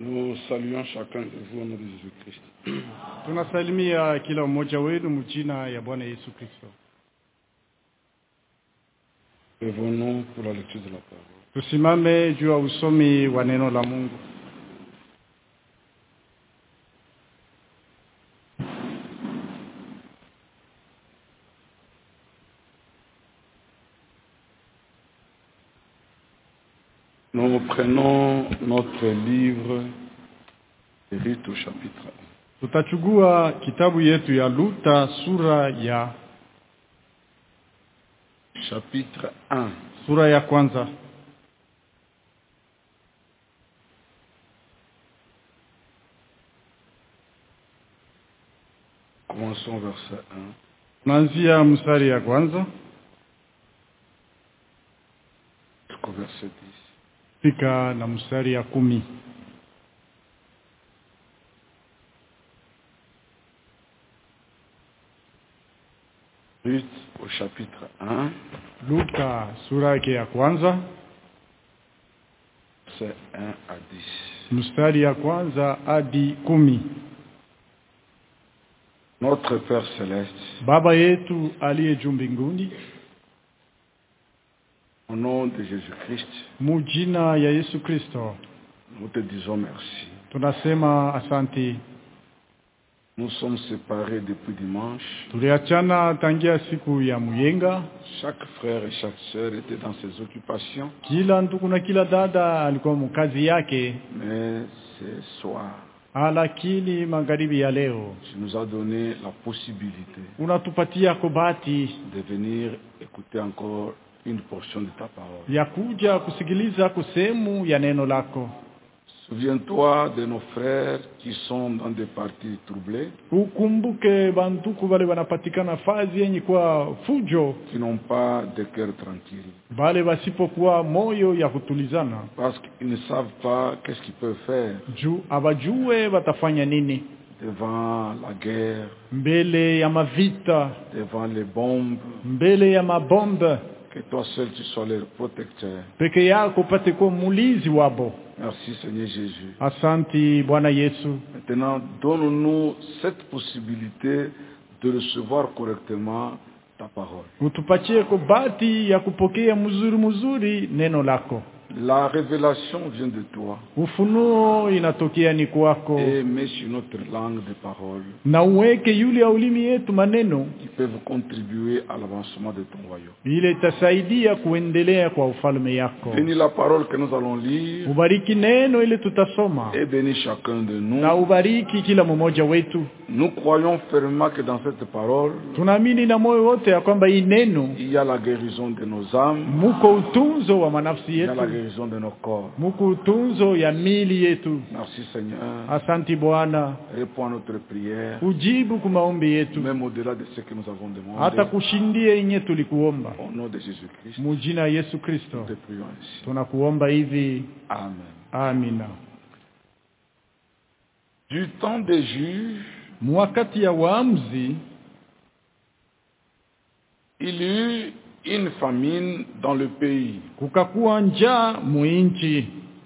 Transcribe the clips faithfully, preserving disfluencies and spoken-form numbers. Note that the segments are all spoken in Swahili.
Nous saluons chacun de vous au nom de Jésus-Christ. Tunasalimia kila mmoja wenu mjina ya Bwana Yesu Kristo. Revenons pour la lecture de la parole. Tusimame juu ya usomi wa neno la Mungu. Nous prenons notre livre et Rite au chapitre un. Tutachugua kitabu yetu ya Luta sura ya Chapitre un. Sura ya kwanza. Commençons verset un. Tunaanzia mstari ya kwanza Jusqu'au verset dix. fika na mstari ya kumi. Rite au chapitre un. Luka sura yake ya kwanza Verset un à dix. mstari ya kwanza hadi kumi. Notre Père Céleste, Baba yetu aliye juu mbinguni, au nom de Jésus-Christ, mujina ya Yesu Kristo, nous te disons merci. tunasema asante. Nous sommes séparés depuis dimanche. Tuliachana tangia siku ya Muyenga. Chaque frère et chaque sœur était dans ses occupations. Kila ndugu na kila dada alikuwa mkazi yake. Mais ce soir, Lakini magharibi ya leo tu nous as donné la possibilité unatupatia kubati de venir écouter encore une portion de ta parole. ya kuja kusikiliza kusemu ya neno lako. Souviens-toi de nos frères qui sont dans des parties troublées, Ukumbuke banduku wale wanapatikana fazi yenye kwa fujo, qui n'ont pas de cœur tranquille, bale wasipokuwa moyo ya kutulizana, parce qu'ils ne savent pas qu'est-ce qu'ils peuvent faire juu abajue watafanya nini devant la guerre, mbele ya mavita, devant les bombes. mbele ya mabomba. Que toi seul tu sois leur protecteur. Peke yako pate kuwa mulizi wabo. Merci Seigneur Jésus. Asanti Bwana Yesu. Maintenant, donne-nous cette possibilité de recevoir correctement ta parole. Utupatie kubati ya kupokea mzuri mzuri neno lako. La révélation vient de toi. Ufunuo inatokea ni kwako. Et mets sur notre langue de parole Na uweke yule ya ulimi yetu maneno qui peuvent contribuer à l'avancement de ton royaume. ile itasaidia kuendelea kwa ufalme yako. Bénis la parole que nous allons lire Ubariki neno ile tutasoma. et bénis chacun de nous. Na ubariki kila mmoja wetu. Nous croyons fermement que dans cette parole, Tunaamini na moyo wote ya kwamba hii neno il y a la guérison de nos âmes, muko utunzo wa manafsi il y a la yetu, guérison de nos corps. muko utunzo ya mili yetu. Merci Seigneur. Asanti Bwana, Réponds à notre prière, ujibu kwa maombi yetu, même au-delà de ce que nous avons demandé. hata kushindia yenye tulikuomba. Au nom de Jésus-Christ, Mujina Yesu Kristo nous te prions ainsi. tunakuomba hivi, Amen. amina. Du temps des juges, Mwakati ya waamuzi il y eut une famine dans le pays. kukakuwa njaa muinchi.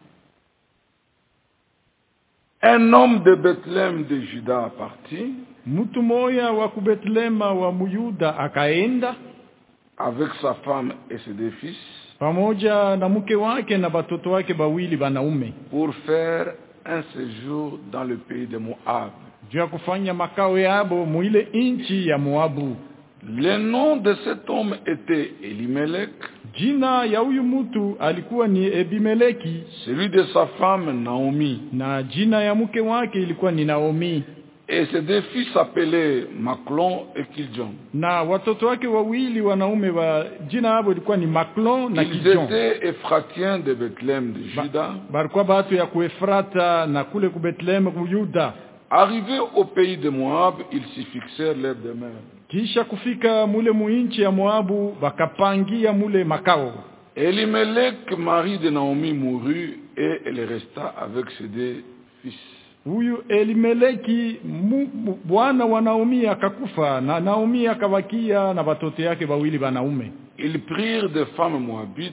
Un homme de Bethléem de Juda partit Mtu moya wa Betlema wa Muyuda akaenda avec sa femme et ses deux fils pamoja na mke wake na batoto wake bawili banaume pour faire un séjour dans le pays de Moab. juu ya kufanya makao yabo muile inchi ya Moabu. Le nom de cet homme était Elimelech, Jina ya huyu mtu alikuwa ni Ebimeleki celui de sa femme Naomi, na jina ya mke wake ilikuwa ni Naomi, et ses deux fils s'appelaient Maclon et Kiljon. na watoto wake wawili wanaume wa jina yabo ilikuwa ni Maklon na Ils Kijon. étaient Ephratiens de Bethléem de Juda. Barikuwa batu ya kuefrata na kule ku Bethlehem ku Yuda. Arrivés au pays de Moab, ils s'y fixèrent leur demeure. Kisha kufika mule muinchi ya Moabu bakapangia mule makao. Elimelech, mari de Naomi, mourut et elle resta avec ses deux fils. Huyu Elimeleki mu- mu- bwana wa Naomi akakufa na Naomi akabakia na watoto yake wawili wanaume. Ils prirent des femmes moabites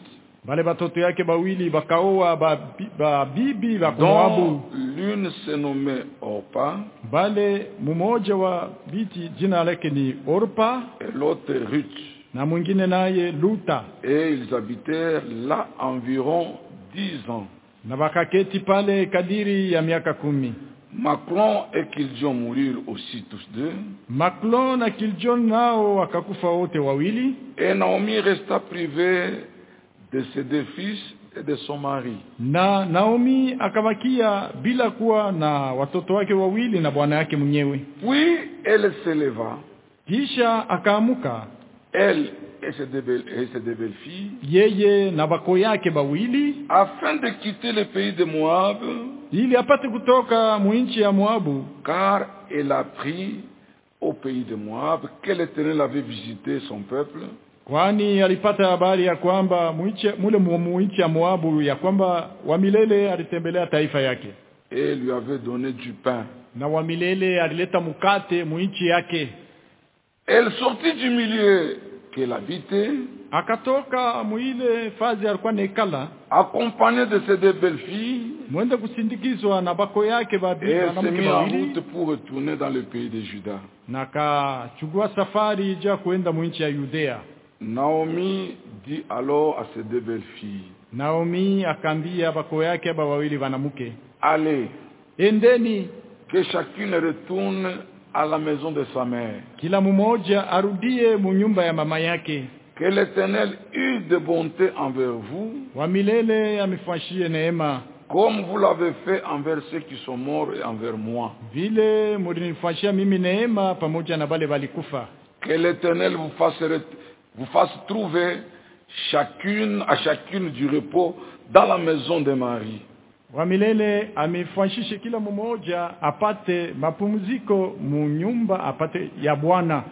Bale batoto yake bawili bakaoa ba, ba bibi ba Moabu. Dont l'une se nommait Orpa. Bale mmoja wa biti jina lake ni Orpa. Et l'autre Ruth. Na mwingine naye Luta. Et ils habitèrent là environ dix ans. Na bakaketi pale kadiri ya miaka kumi. Maclon et Kiljon mourirent aussi tous deux. Maclon na Kiljon nao wakakufa wote wawili. Et Naomi resta privée de ses deux fils et de son mari. Na Naomi akabakia bila kuwa na watoto wake wawili na bwana yake mwenyewe. Puis elle se leva. Kisha akaamuka. Elle et ses deux belles, et ses deux belles filles. Yeye na bako yake bawili. Afin de quitter le pays de Moab. Ili apate kutoka mwinchi ya Moabu. Car elle a pris au pays de Moab que l'Éternel avait visité son peuple. Kwani alipata habari ya kwamba mwinchi mule mwinchi ya Moabu ya kwamba Wamilele alitembelea taifa yake. Et lui avait donné du pain. Na Wamilele alileta mukate mwinchi yake. Elle sortit du milieu qu'elle habitait. Akatoka muile fazi alikuwa nekala. Accompagnée de ses deux belles filles. Mwende kusindikizwa na bako yake babi et s'est mis en route pour retourner dans le pays de Juda. Naka chugua safari ja kuenda mwinchi ya Yudea. Naomi dit alors à ses deux belles filles. Naomi akambia bako yake ba wawili banamuke. Allez. Endeni. Que chacune retourne à la maison de sa mère. Kila mmoja arudie munyumba ya mama yake. Que l'Éternel eut de bonté envers vous. Wamilele amefanyie neema. Comme vous l'avez fait envers ceux qui sont morts et envers moi. Vile mulinifanyia mimi neema pamoja na bale balikufa. Que l'Éternel vous fasse vous fasse trouver chacune à chacune du repos dans la maison de Marie. Wamilele amefanyisha kila mmoja apate mapumziko mu nyumba apate ya Bwana.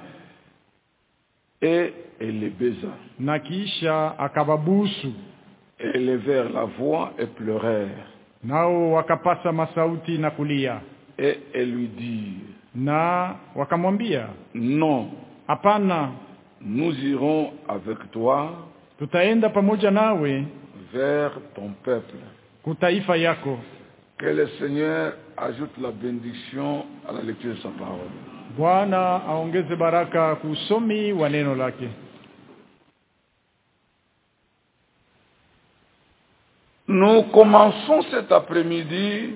Et elle les baisa. Na kisha akababusu. Et élevèrent la voix et pleurèrent. Nao wakapasa masauti na kulia. Et elle lui dit. Na wakamwambia. Non. Hapana. Nous irons avec toi. Tutaenda pamoja nawe. Vers ton peuple. Kutaifa yako. Que le Seigneur ajoute la bénédiction à la lecture de sa parole. Bwana aongeze baraka kusomi wa neno lake. Nous commençons cet après-midi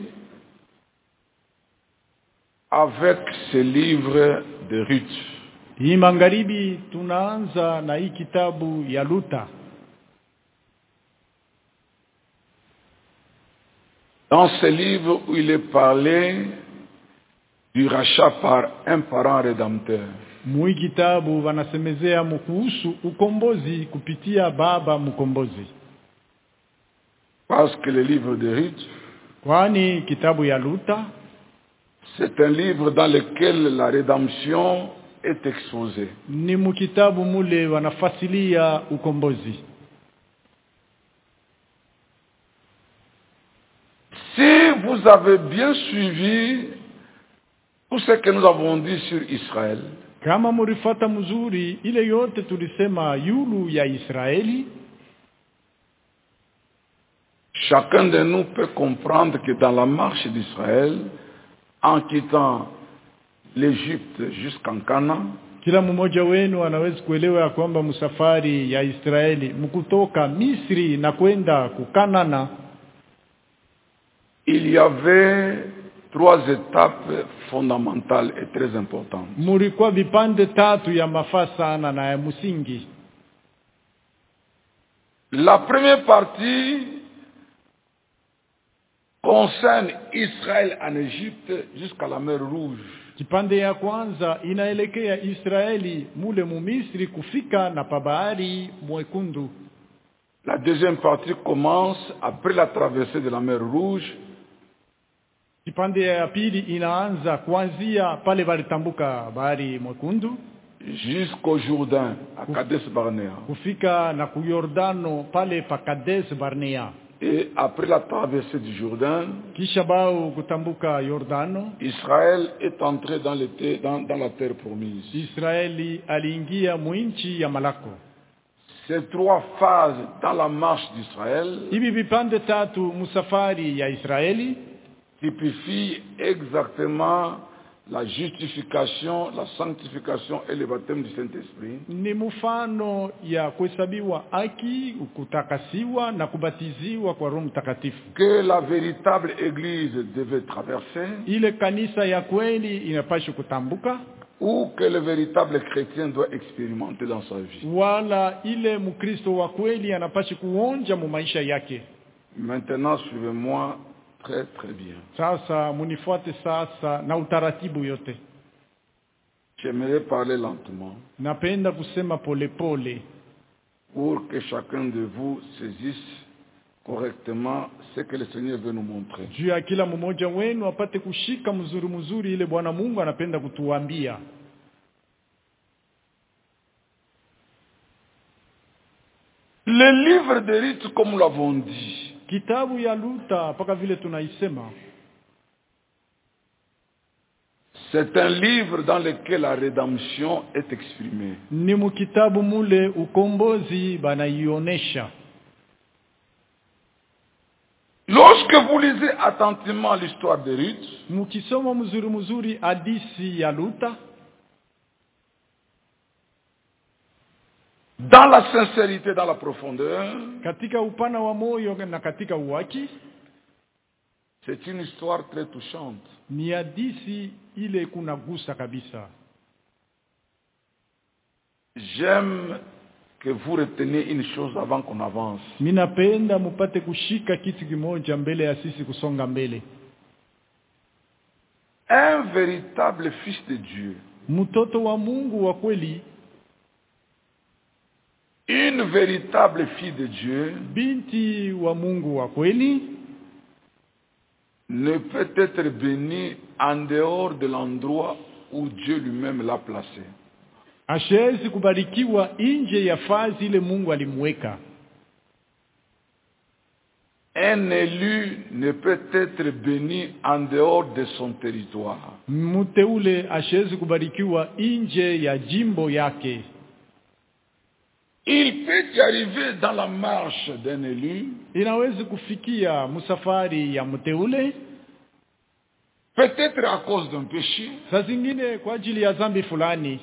avec ce livre de Ruth. Hii magharibi tunaanza na hii kitabu ya Luta. Dans ce livre où il est parlé du rachat par un parent rédempteur. Mui kitabu wanasemezea mkuhusu ukombozi kupitia baba mkombozi. Parce que le livre de Ruth, kwani kitabu ya Luta, c'est un livre dans lequel la rédemption est exposée. Ni mukitabu mule wanafasilia ukombozi. Si vous avez bien suivi tout ce que nous avons dit sur Israël, kama murifata mzuri ile yote tulisema yulu ya Israeli, chacun de nous peut comprendre que dans la marche d'Israël, en quittant l'Égypte jusqu'en Canaan, kila mmoja wenu anaweza kuelewa ya kwamba msafari ya Israeli mkutoka Misri na kwenda kukanana, il y avait trois étapes fondamentales et très importantes. Murikuwa vipande tatu ya mafasa na ya msingi. La première partie concerne Israël en Égypte jusqu'à la mer Rouge. Kipande ya kwanza inaelekea Israeli mule mu Misri kufika na pabahari mwekundu. La deuxième partie commence après la traversée de la mer Rouge. Kipande ya pili inaanza kuanzia pale walitambuka bahari mwekundu jusqu'au Jourdain à Kadesh Barnea. Kufika na ku Yordano pale pa Kadesh Barnea. Et après la traversée du Jourdain, kisha bao kutambuka Yordano, Israël est entré dans, le dans, dans la terre promise. Israeli aliingia mwinchi ya malako. ces trois phases dans la marche d'Israël hivi vipande tatu musafari ya Israeli typifient exactement la justification, la sanctification et le baptême du Saint-Esprit. Ni mfano ya kuhesabiwa haki, kutakasiwa na kubatiziwa kwa Roho Mtakatifu. Que la véritable église devait traverser. Ile kanisa ya kweli inapaswa kutambuka. Ou que le véritable chrétien doit expérimenter dans sa vie. Wala ile mkristo wa kweli anapaswa kuonja mu maisha yake. Maintenant suivez-moi très très bien. Sasa munifuate sasa na utaratibu yote. J'aimerais parler lentement. Napenda kusema pole pole. Pour que chacun de vous saisisse correctement ce que le Seigneur veut nous montrer. Juu ya kila mmoja wenu apate kushika mzuri mzuri ile Bwana Mungu anapenda kutuambia. Le livre de Ruth, comme nous l'avons dit, kitabu ya Luta paka vile tunaisema, c'est un livre dans lequel la rédemption est exprimée. Ni mu kitabu mule ukombozi banaionesha. Lorsque vous lisez attentivement l'histoire de Ruth, mukisoma mzuri mzuri hadithi ya Luta, dans la sincérité, dans la profondeur, katika upana wa moyo na katika uwaki, c'est une histoire très touchante. Ni hadithi ile kunagusa kabisa. J'aime que vous reteniez une chose avant qu'on avance. Minapenda mupate kushika kitu kimoja mbele ya sisi kusonga mbele. Un véritable fils de Dieu, mtoto wa Mungu wa kweli, une véritable fille de Dieu, binti wa Mungu wa kweli, ne peut être bénie en dehors de l'endroit où Dieu lui-même l'a placé. Hashezi kubarikiwa nje ya fazi ile Mungu alimweka. Un élu ne peut être béni en dehors de son territoire. Mteule hashezi kubarikiwa nje ya jimbo yake. Il peut y arriver dans la marche d'un élu, inaweza kufikia musafari ya mteule, peut-être à cause d'un péché, saa zingine kwa ajili ya dhambi fulani,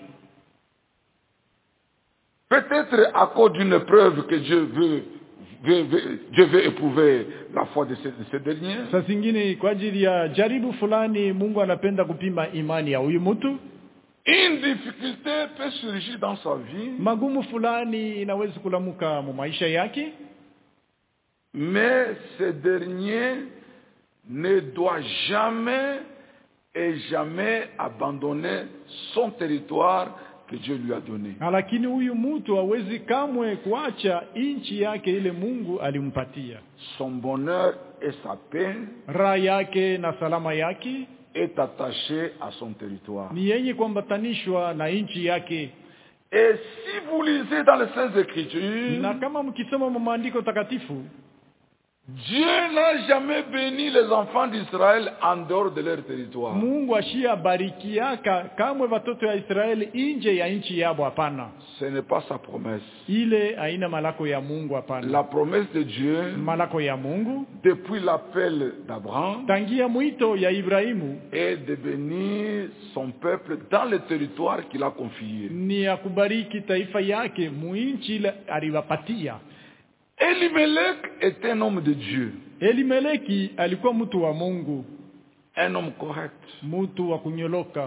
peut-être à cause d'une preuve que Dieu veut, veut, veut, Dieu veut éprouver la foi de ces, de ces derniers. Saa zingine kwa ajili ya jaribu fulani Mungu anapenda kupima imani ya huyu mtu. Une difficulté peut surgir dans sa vie, magumu fulani inaweza kulamuka mu maisha yake, mais ce dernier ne doit jamais et jamais abandonner son territoire que Dieu lui a donné. Lakini huyu mtu hawezi kamwe kuacha inchi yake ile Mungu alimpatia. Son bonheur et sa paix, raha yake na salama yake, est attaché à son territoire. Ni yenye kuambatanishwa na inchi yake. Et si vous lisez dans les Saintes Écritures, na kama mkisoma maandiko takatifu, Dieu n'a jamais béni les enfants d'Israël en dehors de leur territoire. Mungu ashia barikiaka kamwe watoto ya Israeli nje ya nchi yabo, hapana. Ce n'est pas sa promesse. Ile haina malako ya Mungu, hapana. La promesse de Dieu, malako ya Mungu, depuis l'appel d'Abraham, tangia mwito ya Ibrahimu, est de bénir son peuple dans le territoire qu'il a confié. Ni ya kubariki taifa yake muinchi ile aliwapatia. Elimelech est un homme de Dieu. Elimeleki alikuwa mtu wa Mungu, un homme correct, mtu wa kunyoloka,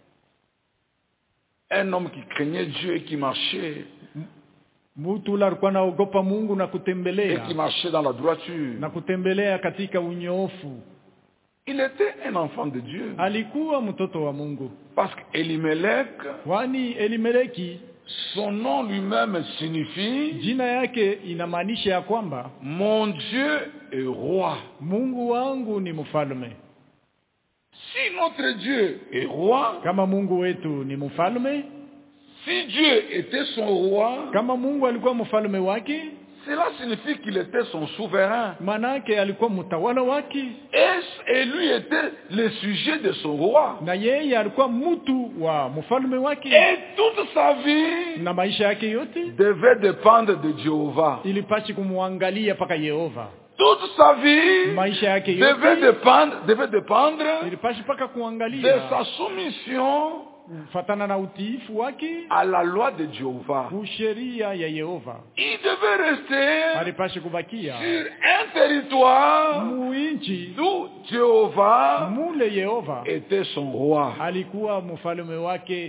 un homme qui craignait Dieu et qui marchait, mtu alikuwa anaogopa Mungu na kutembelea, et qui marchait dans la droiture, na kutembelea katika unyoofu. Il était un enfant de Dieu. Alikuwa mtoto wa Mungu. Parce qu'Elimelech, kwani Elimeleki, son nom lui-même signifie, jina yake inamaanisha ya kwamba mon Dieu est roi. Mungu wangu ni mfalme. Si notre Dieu est roi, kama Mungu wetu ni mfalme, si Dieu était son roi, kama Mungu alikuwa mfalme wake, cela signifie qu'il était son souverain. Manake alikuwa mtawala wake. Et et lui était le sujet de son roi. Na yeye alikuwa mtu wa mfalme wake. Et toute sa vie Na maisha yake yote devait dépendre de Jéhovah. ilipaswa kumwangalia paka Yehova. Toute sa vie Maisha yake devait yote dépendre, devait dépendre ilipaswa paka de kuangalia sa soumission fatana na utiifu wake à la loi de Jéhovah. kusheria ya Yehova. Il devait rester Alipaswa kubakia sur un territoire muinchi d'où Jéhovah mule Yehova était son roi. alikuwa mfalme wake.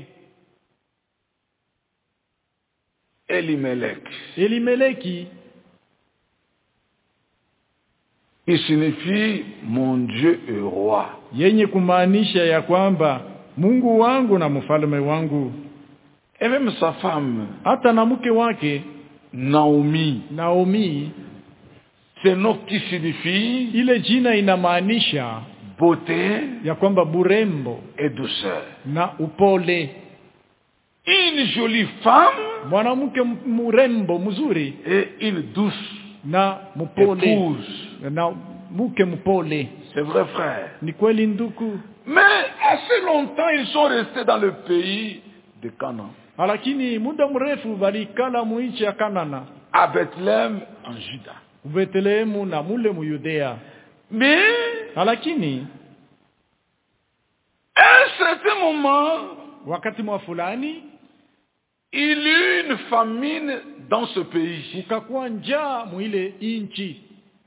Elimelech. Elimeleki Il signifie mon Dieu est roi. yenye kumaanisha ya kwamba Mungu wangu na mfalme wangu. Et même sa femme, Hata na mke wake Naomi, Naomi, c'est nom qui signifie ile jina inamaanisha beauté ya kwamba burembo et douceur. na upole. Une jolie femme Mwanamke mrembo mzuri et une douce na mpole épouse. na mke mpole. C'est vrai, frère. Ni kweli ndugu. Mais assez longtemps, ils sont restés dans le pays de Canaan, Lakini muda mrefu balikala muichi ya Kanana, à Bethléem en Juda. Bethlehemu na mule mu Yudea. Mais Lakini à un certain moment, wakati mwa fulani il y eut une famine dans ce pays. ukakuwa njaa muile inchi.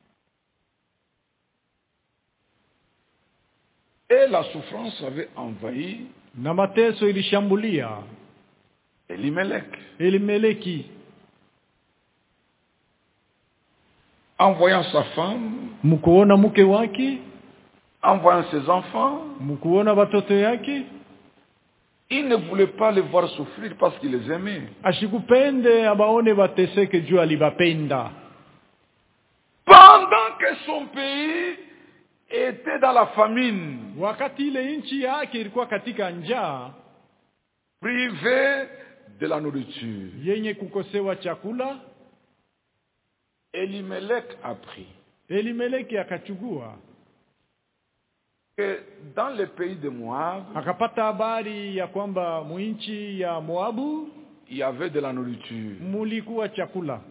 Et la souffrance avait envahi Na mateso ilishambulia Elimelech. Elimeleki. En voyant sa femme, Mkuona mke wake, en voyant ses enfants, mkuona watoto yake, il ne voulait pas les voir souffrir parce qu'il les aimait. ashikupende abaone bateseke juu alibapenda. Pendant que son pays était dans la famine, Wakati ile nchi yake ilikuwa katika njaa, privé de la nourriture, yenye kukosewa chakula, Elimelech apprit Elimeleki akachugua, que dans le pays de Moab, akapata habari ya kwamba muinchi ya Moabu il y avait de la nourriture. mulikuwa chakula.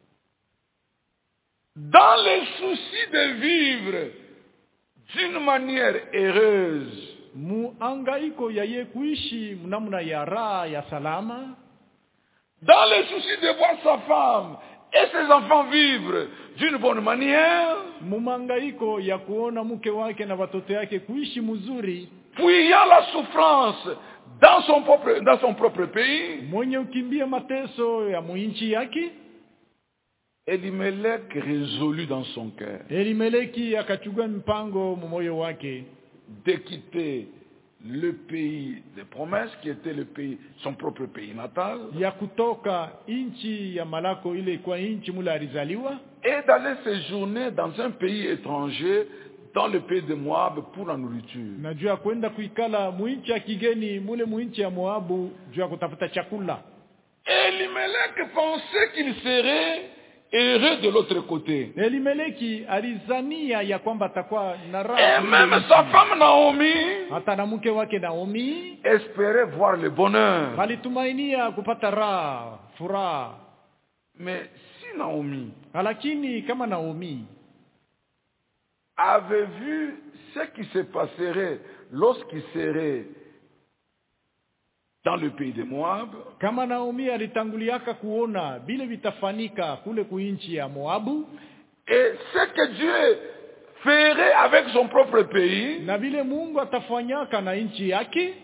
Dans les soucis de vivre d'une manière heureuse, Muangaiko ya ye kuishi mnamna ya raha ya salama, dans les soucis de voir sa femme et ses enfants vivre d'une bonne manière, mumangaiko ya kuona mke wake na watoto yake kuishi mzuri, fuyant la souffrance dans son propre, dans son propre pays, mwenye ukimbia mateso ya muinchi yake, Elimelech résolut dans son cœur Elimeleki akachukua mpango mumoyo wake de quitter le pays des promesses qui était le pays, son propre pays natal, ya kutoka inchi ya malako ile kwa inchi mula alizaliwa, et d'aller séjourner dans un pays étranger, dans le pays de Moab, pour la nourriture. na juu ya kwenda kuikala muinchi ya kigeni mule muinchi ya Moabu juu ya kutafuta chakula. Elimelech pensait qu'il serait heureux de l'autre côté. Elimeleki alizania ya kwamba atakuwa na Et raha. même sa femme Naomi Hata na mke wake Naomi espérait voir le bonheur. walitumainia kupata raha, furaha. Mais si Naomi Lakini kama Naomi avait vu ce qui se passerait lorsqu'il serait dans le pays de Moab, kama Naomi alitanguliaka kuona bile vitafanika kule kuinchi ya Moabu, et ce que Dieu ferait avec son propre pays, na vile Mungu atafanyaka na inchi yake,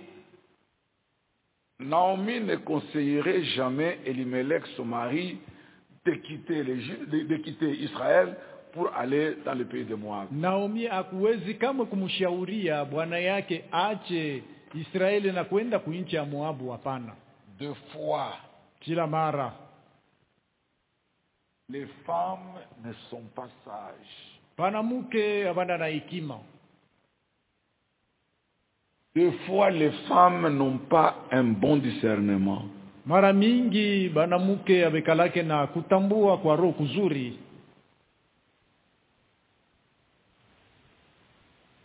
Naomi ne conseillerait jamais Elimelech, son mari, de quitter, l'Égypte, de, de quitter Israël pour aller dans le pays de Moab. Naomi hakuwezi kama kumshauria bwana yake ache Israeli na kwenda kuinchi ya Moabu, hapana. Deux fois, Kila mara les femmes ne sont pas sages. banamuke abana na hekima. Deux fois, les femmes n'ont pas un bon discernement. Mara mingi banamuke abekalake na kutambua kwa roho kuzuri.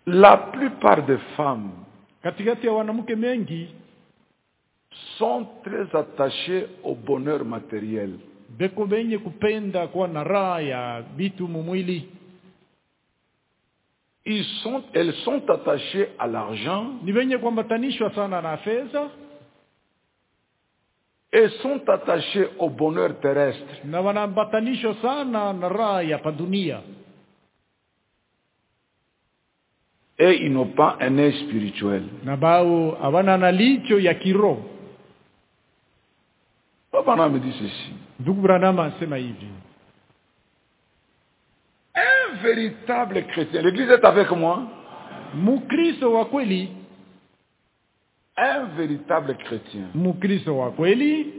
La plupart des femmes katikati ya wanamke mengi sont très attachées au bonheur matériel. beko benye kupenda kuwa na raha ya vitu mumwili. Ils sont, elles sont attachées à l'argent Ni benye kuambatanishwa sana na fedha et sont attachées au bonheur terrestre. na wanaambatanishwa sana na raha ya padunia. Et ils n'ont pas un œil spirituel. Na bao hawana na licho ya kiroho. Papa me dit ceci. Ndugu Branham asema hivi. Un véritable chrétien, l'église est avec moi. Mukristo wa kweli, Un véritable chrétien, Mukristo wa kweli,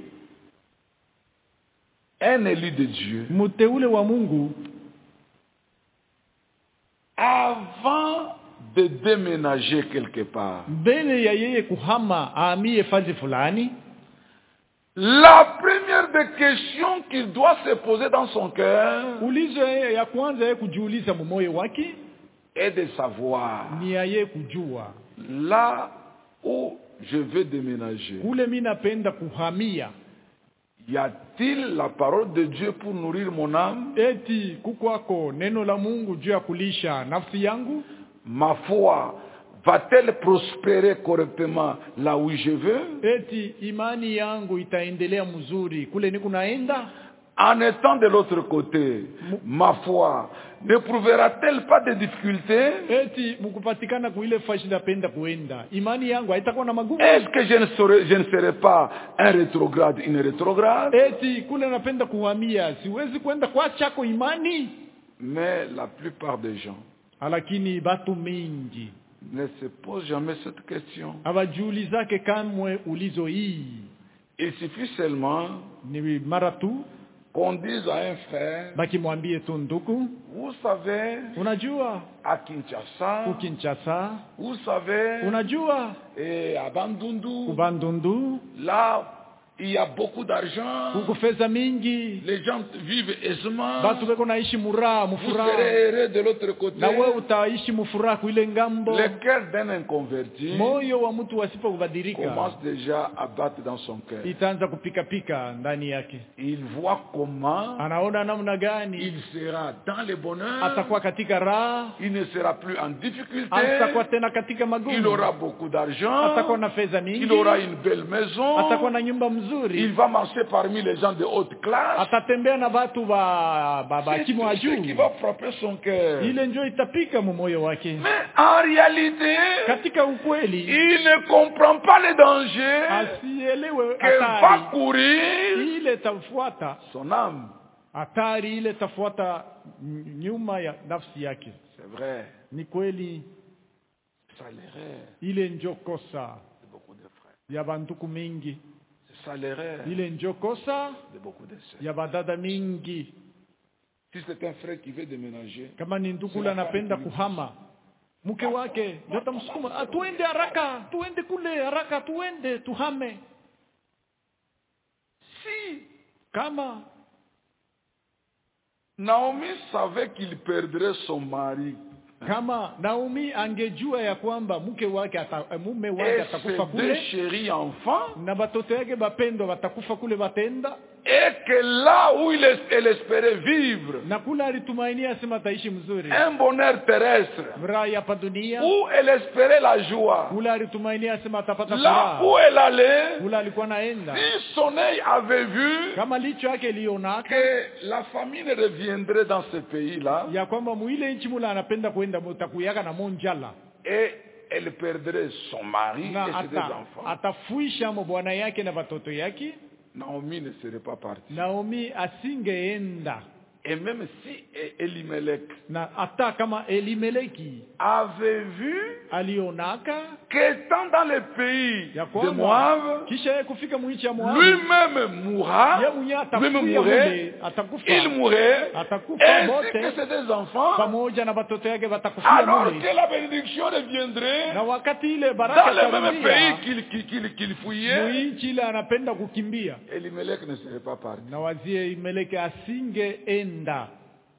un élu de Dieu, muteule wa Mungu, avant de déménager quelque part, mbele ya yeye kuhama ahamie fazi fulani, la première des questions qu'il doit se poser dans son cœur ulizo ya kwanza yeye kujiuliza moyo wake est de savoir ni yeye kujua là où je vais déménager, kule mimi napenda kuhamia, y a-t-il la parole de Dieu pour nourrir mon âme? eti kukwako neno la Mungu juu ya kulisha nafsi yangu? Ma foi va-t-elle prospérer correctement là où je veux? Eti imani yangu itaendelea mzuri kule niko naenda? En étant de l'autre côté, ma foi n'éprouvera-t-elle pas de difficultés? Eti mkupatikana kuile fashi napenda kuenda, imani yangu haitakuwa na magumu? Est-ce que je ne serai, je ne serai pas un rétrograde, une rétrograde? Eti kule napenda kuhamia, siwezi kwenda kwa chako imani? Mais la plupart des gens Lakini batu mingi ne se posent jamais cette question. abajiulizake kamwe ulizo hii. Il suffit seulement Ni mara tu qu'on dise à un frère, bakimwambie tu ndugu, vous savez, unajua à Kinshasa, ku Kinshasa, vous savez, unajua et à Bandundu, kubandundu là, il y a beaucoup d'argent, kuko fedha mingi, les gens vivent aisément, batu beko naishi muraha vous mufuraha, serez heureux de l'autre côté. na wewe utaishi mufuraha kuile ngambo. Le cœur d'un inconverti Moyo wa mtu wasipo kubadilika commence déjà à battre dans son cœur. itaanza kupika pika ndani yake. Il voit comment Anaona namna gani il sera dans le bonheur, atakuwa katika raha, il ne sera plus en difficulté, atakuwa tena katika il magumu, aura beaucoup d'argent, atakuwa na fedha mingi, il aura une belle maison, atakuwa na nyumba mzuri, il va marcher parmi les gens de haute classe. atatembea na batu ba ba C'est kimo tout ce juu. qui va frapper son cœur. Ile ndio itapika moyo wake. Mais en réalité, Katika ukweli il ne comprend pas les dangers asielewe que va hatari courir ile tafuata, son âme. hatari ile tafuata nyuma ya nafsi yake. C'est vrai, Ni kweli, c'est l'erreur ile ndio kosa de beaucoup de frères. ya banduku mingi, C'est ça l'erreur ile ndio kosa de beaucoup de sœurs. ya badada mingi. Si c'est un frère qui veut déménager, Kama ni ndugu la anapenda kuhama, mke wake ndio atamsukuma, "Ah, tuende haraka, tuende kule haraka, tuende tuhame." si Kama Naomi savait qu'il perdrait son mari, kama Naomi angejua ya kwamba mke wake ata, mume wake et atakufa ses deux kule chéris enfants, na batoto yake bapendo watakufa kule batenda, et que là où il es- elle espérait vivre na kula alitumainia sema ataishi mzuri, un bonheur terrestre, raha hapa dunia, où elle espérait la joie, kula alitumainia sema atapata là furaha, où elle allait, kula alikuwa naenda, si son œil avait vu kama licho yake ilionaka que la famine reviendrait dans ce pays-là, ya kwamba muile nchi mula anapenda kuenda mutakuyaka na monjala, et elle perdrait son mari na et ses deux ata, enfants, atafuisha mo bwana yake na watoto yake, Naomi ne serait pas partie. Naomi asingeenda. Et même si Elimelech Na hata kama Elimeleki avait vu alionaka qu'étant dans le pays ya de kwamba Moab, kisha yeye kufika mwinchi ya Moabu, lui-même mourra, yeye mwenyewe lui-même atakufa mourrait, mule, atakufa il mourrait, atakufa ainsi bote que ses deux enfants, pamoja na watoto yake watakufa alors mule, que la bénédiction reviendrait na wakati ile dans baraka le même itarudia pays qu'il qu'il, qu'il, qu'il fouillait, mwinchi ile anapenda kukimbia, Elimelech ne serait pas parti. na wazie Elimeleki asingeenda.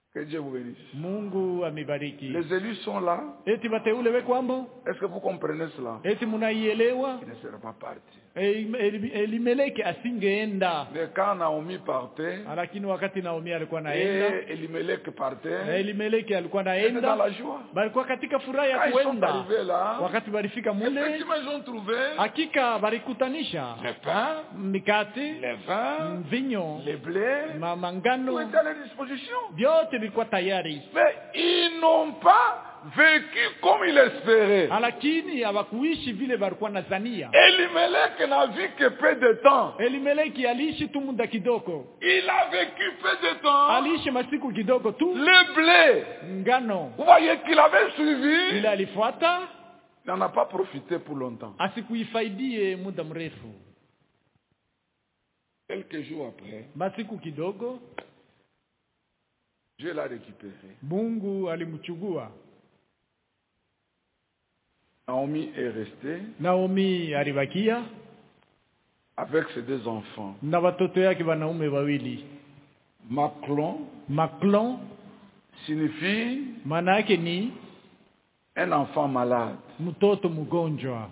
Que Dieu vous bénisse. Mungu amebariki. Les élus sont là. Eti bateule wekwambo? Est-ce que vous comprenez cela? Eti munaielewa? Il ne sera pas parti. Elimeleki asingeenda. Mais quand Naomi partait, lakini wakati Naomi alikuwa naenda, et Elimelech partait, Elimeleki alikuwa dans naenda, la joie. balikuwa katika furaha ya Quand ils sont kuenda. arrivés là, Wakati balifika mule, effectivement ils ont trouvé hakika balikutanisha le pain, mikate, les vins, mvinyo, les blés, tout mamangano, était à leur disposition. vyote vilikuwa tayari. Mais ils n'ont pas vécu comme ils espéraient. Lakini hawakuishi vile walikuwa nadhania. Elimelech n'a vu que peu de temps. Elimeleki aliishi tu muda kidogo. Il a vécu peu de temps. Aliishi masiku kidogo tu. Le blé, ngano, vous voyez qu'il avait suivi, ile alifuata, n'en a pas profité pour longtemps. asikuifaidie muda mrefu. Quelques jours après, masiku kidogo, Dieu l'a récupéré. Mungu alimchukua. Naomi est restée Naomi alibakia avec ses deux enfants. na watoto yake wanaume wawili. Maclon Maclon signifie maana yake ni un enfant malade. mtoto mgonjwa.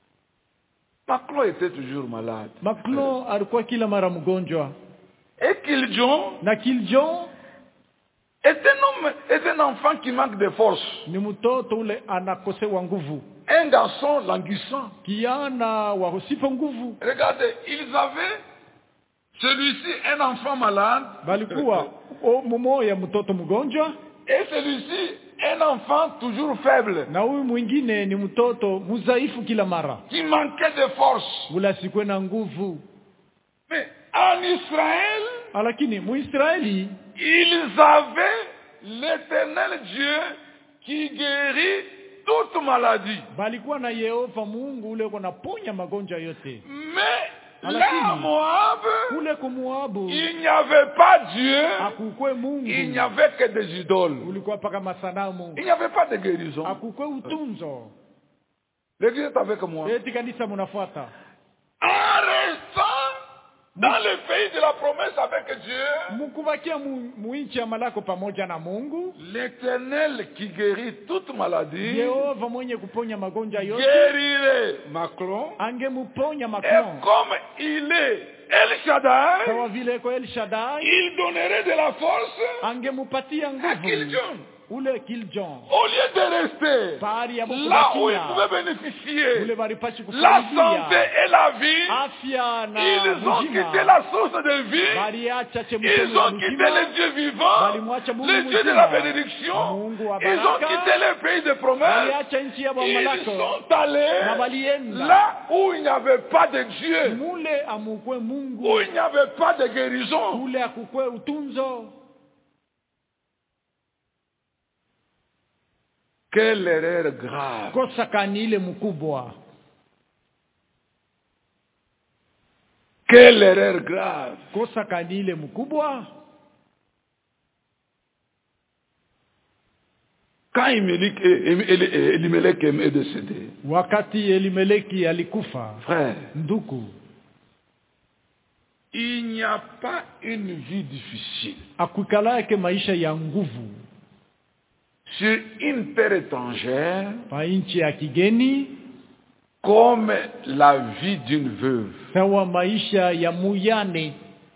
Maclon était toujours malade. Maclon alikuwa kila mara mgonjwa. Et Kiljon Na Kiljon est un homme, est un enfant qui manque de force. ni mtoto ule anakosewa nguvu. Un garçon languissant. Kiana wa usipo nguvu. Regardez, ils avaient celui-ci un enfant malade. Balikuwa mumoya mtoto mgonjwa. Et celui-ci un enfant toujours faible. Na huyu mwingine ni mtoto mudhaifu kila mara. Qui manquait de force. Ula sikwe na nguvu. Mais en Israël, lakini muisraeli ils avaient l'Éternel Dieu qui guérit toute maladie. balikuwa na Yehova Mungu ule unaponya magonjwa yote. Mais là, Moab, kule kumuabu, il n'y avait pas Dieu, akukwe Mungu, il n'y avait que des idoles. ulikuwa paka masanamu, il n'y avait pas de guérison. akukwe utunzo. L'église est avec moi. Eti kanisa munafuata. En restant dans le pays de la promesse avec Dieu, mukubakia muinchi ya malako pamoja na Mungu, l'Éternel qui guérit toute maladie, Yehova mwenye kuponya magonjwa yote, guérirait Maclon. angemuponya Et Maclon. comme il est El Shaddai, Sawa vile kwa El Shaddai, il donnerait de la force angemupatia à nguvu Kiljon. ule Kiljon. Au lieu de rester Pahali ya là où il kubakia, pouvait bénéficier ule balipashi la kufaidia santé et la vie, afya na ils ont uzima. quitté la source de vie. Baliacha Ils chemchemi ya ont quitté uzima. le Dieu vivant, Balimwacha Mungu le Dieu de mzima. la bénédiction. Mungu wa Ils ont baraka. quitté le pays de promesse. Baliacha nchi ya Ils malako. sont allés Na balienda là où il n'y avait pas de Dieu, mule amukwe où Mungu, il n'y avait pas de guérison. ule akukwe utunzo. Quelle erreur grave. Kosa kani ile mkubwa. Quelle erreur grave. Kosa kani ile mkubwa. Quand Elimelech est décédé, Wakati Elimeleki alikufa, frère, nduku, il n'y a pas une vie difficile akukala yake maisha ya nguvu sur une terre étrangère pa nchi ya kigeni comme la vie d'une veuve. sawa maisha ya muyane.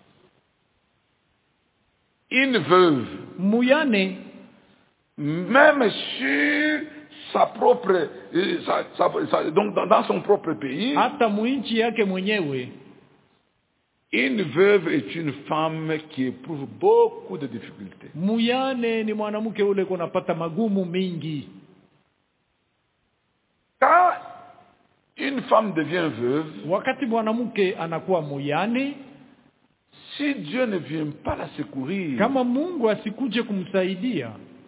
Une veuve, Muyane même sur sa propre, euh, sa- sa- sa- donc dans, dans son propre pays, hata muinchi yake mwenyewe, une veuve est une femme qui éprouve beaucoup de difficultés. muyane ni mwanamke ule kunapata magumu mingi. Quand une femme devient veuve, Wakati mwanamke anakuwa muyane, si Dieu ne vient pas la secourir, kama Mungu asikuje kumsaidia,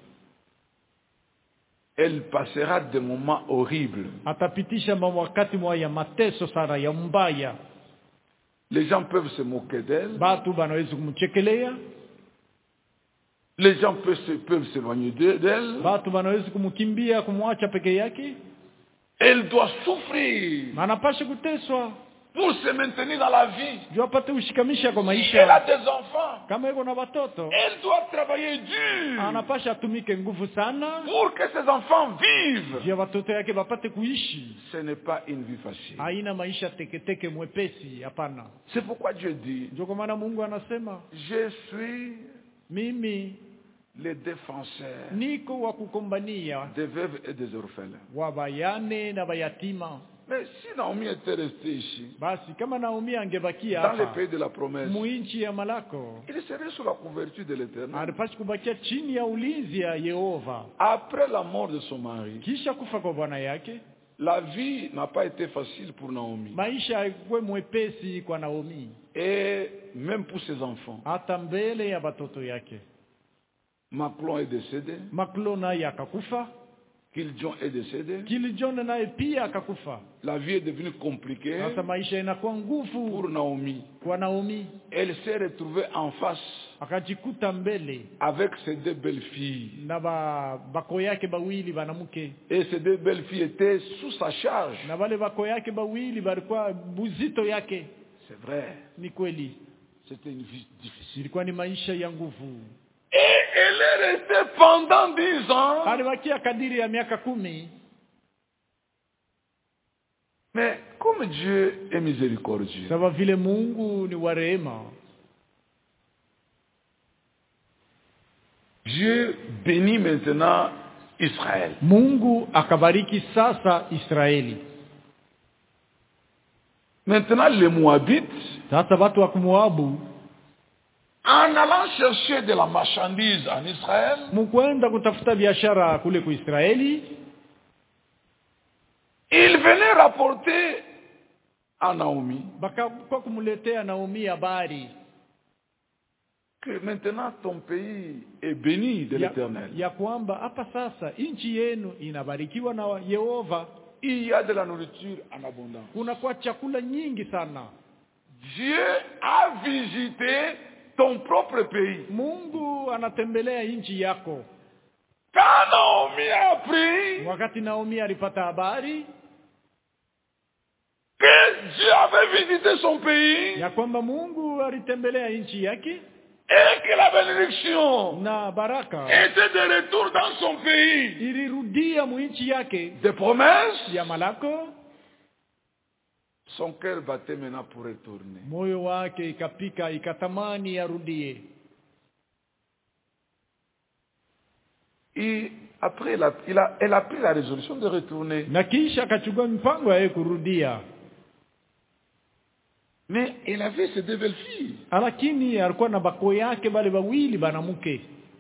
elle passera des moments horribles. atapitisha wakati mwa ya mateso sana ya mbaya. Les gens peuvent se moquer d'elle, Batu banaweza kumchekelea, les gens peuvent se- peuvent s'éloigner de- d'elle. batu banaweza kumkimbia, kumwacha peke yake. Elle doit souffrir Anapasha kuteswa pour se maintenir dans la vie. juu apate ushikamisha kwa Si elle a maisha. des enfants, Kama yuko na watoto, elle doit travailler dur anapasha atumike nguvu sana pour que ses enfants vivent. juu watoto yake wapate kuishi. Ce n'est pas une vie facile. Haina maisha teketeke mwepesi, hapana. C'est pourquoi Dieu dit, Ndio kwa maana Mungu anasema, je suis mimi le défenseur niko wa kukombania des veuves et des orphelins. wa bayane na bayatima. Mais si Naomi était restée ici, Basi kama Naomi angebakia dans le hapa pays de la promesse, muinchi ya Malako, il serait sous la couverture de l'Éternel. alipaswa kubakia chini ya ulinzi ya Yehova. Après la mort de son mari, Kisha kufa kwa bwana yake, la vie n'a pas été facile pour Naomi. maisha haikuwa mwepesi kwa Naomi, Et même pour ses enfants. hata mbele ya batoto yake. Maclon est décédé, Maklo naye akakufa, Kiljon est décédé. Kilijone naye pia akakufa. La vie est devenue compliquée Sasa maisha inakuwa pour nguvu Naomi. kwa Naomi, Elle s'est retrouvée en face akajikuta mbele avec ses deux belles filles. na ba, bako yake bawili banamuke, Et ces deux belles filles étaient sous sa charge. na wale bako yake bawili balikuwa buzito yake. C'est vrai, Ni kweli, c'était une vie difficile. ilikuwa ni maisha ya nguvu. Et elle est restée pendant dix ans. Alibakia kadiri ya miaka kumi. Mais comme Dieu est miséricordieux, Sawa vile Mungu ni wa rehema, Dieu bénit maintenant Israël. Mungu akabariki sasa Israeli. Maintenant les Moabites, Sasa watu wa Moabu en allant chercher de la marchandise en Israël, mkwenda kutafuta biashara kule ku Israeli, ils venaient rapporter à Naomi baka kwa kumuletea Naomi habari que maintenant ton pays est béni de ya, l'Éternel. ya kwamba hapa sasa nchi yenu inabarikiwa na Yehova, Il y a de la nourriture en abondance. kuna kwa chakula nyingi sana. Dieu a visité ton propre pays. Mungu anatembelea nchi yako. Quand Naomi a appris Wakati Naomi alipata habari que Dieu avait visité son pays ya kwamba Mungu alitembelea nchi yake et que la bénédiction na baraka était de retour dans son pays, ilirudia mu nchi yake des promesses, ya Malako, son cœur battait maintenant pour retourner. moyo wake ikapika ikatamani arudie. Et après, il a, il a, elle a pris la résolution de retourner. Na kisha akachukua mpango ya kurudia, Mais elle avait ses deux belles filles. lakini alikuwa na bako yake bale bawili banamuke.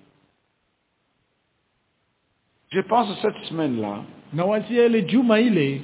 Je pense que cette semaine-là, Na wasia ile juma ile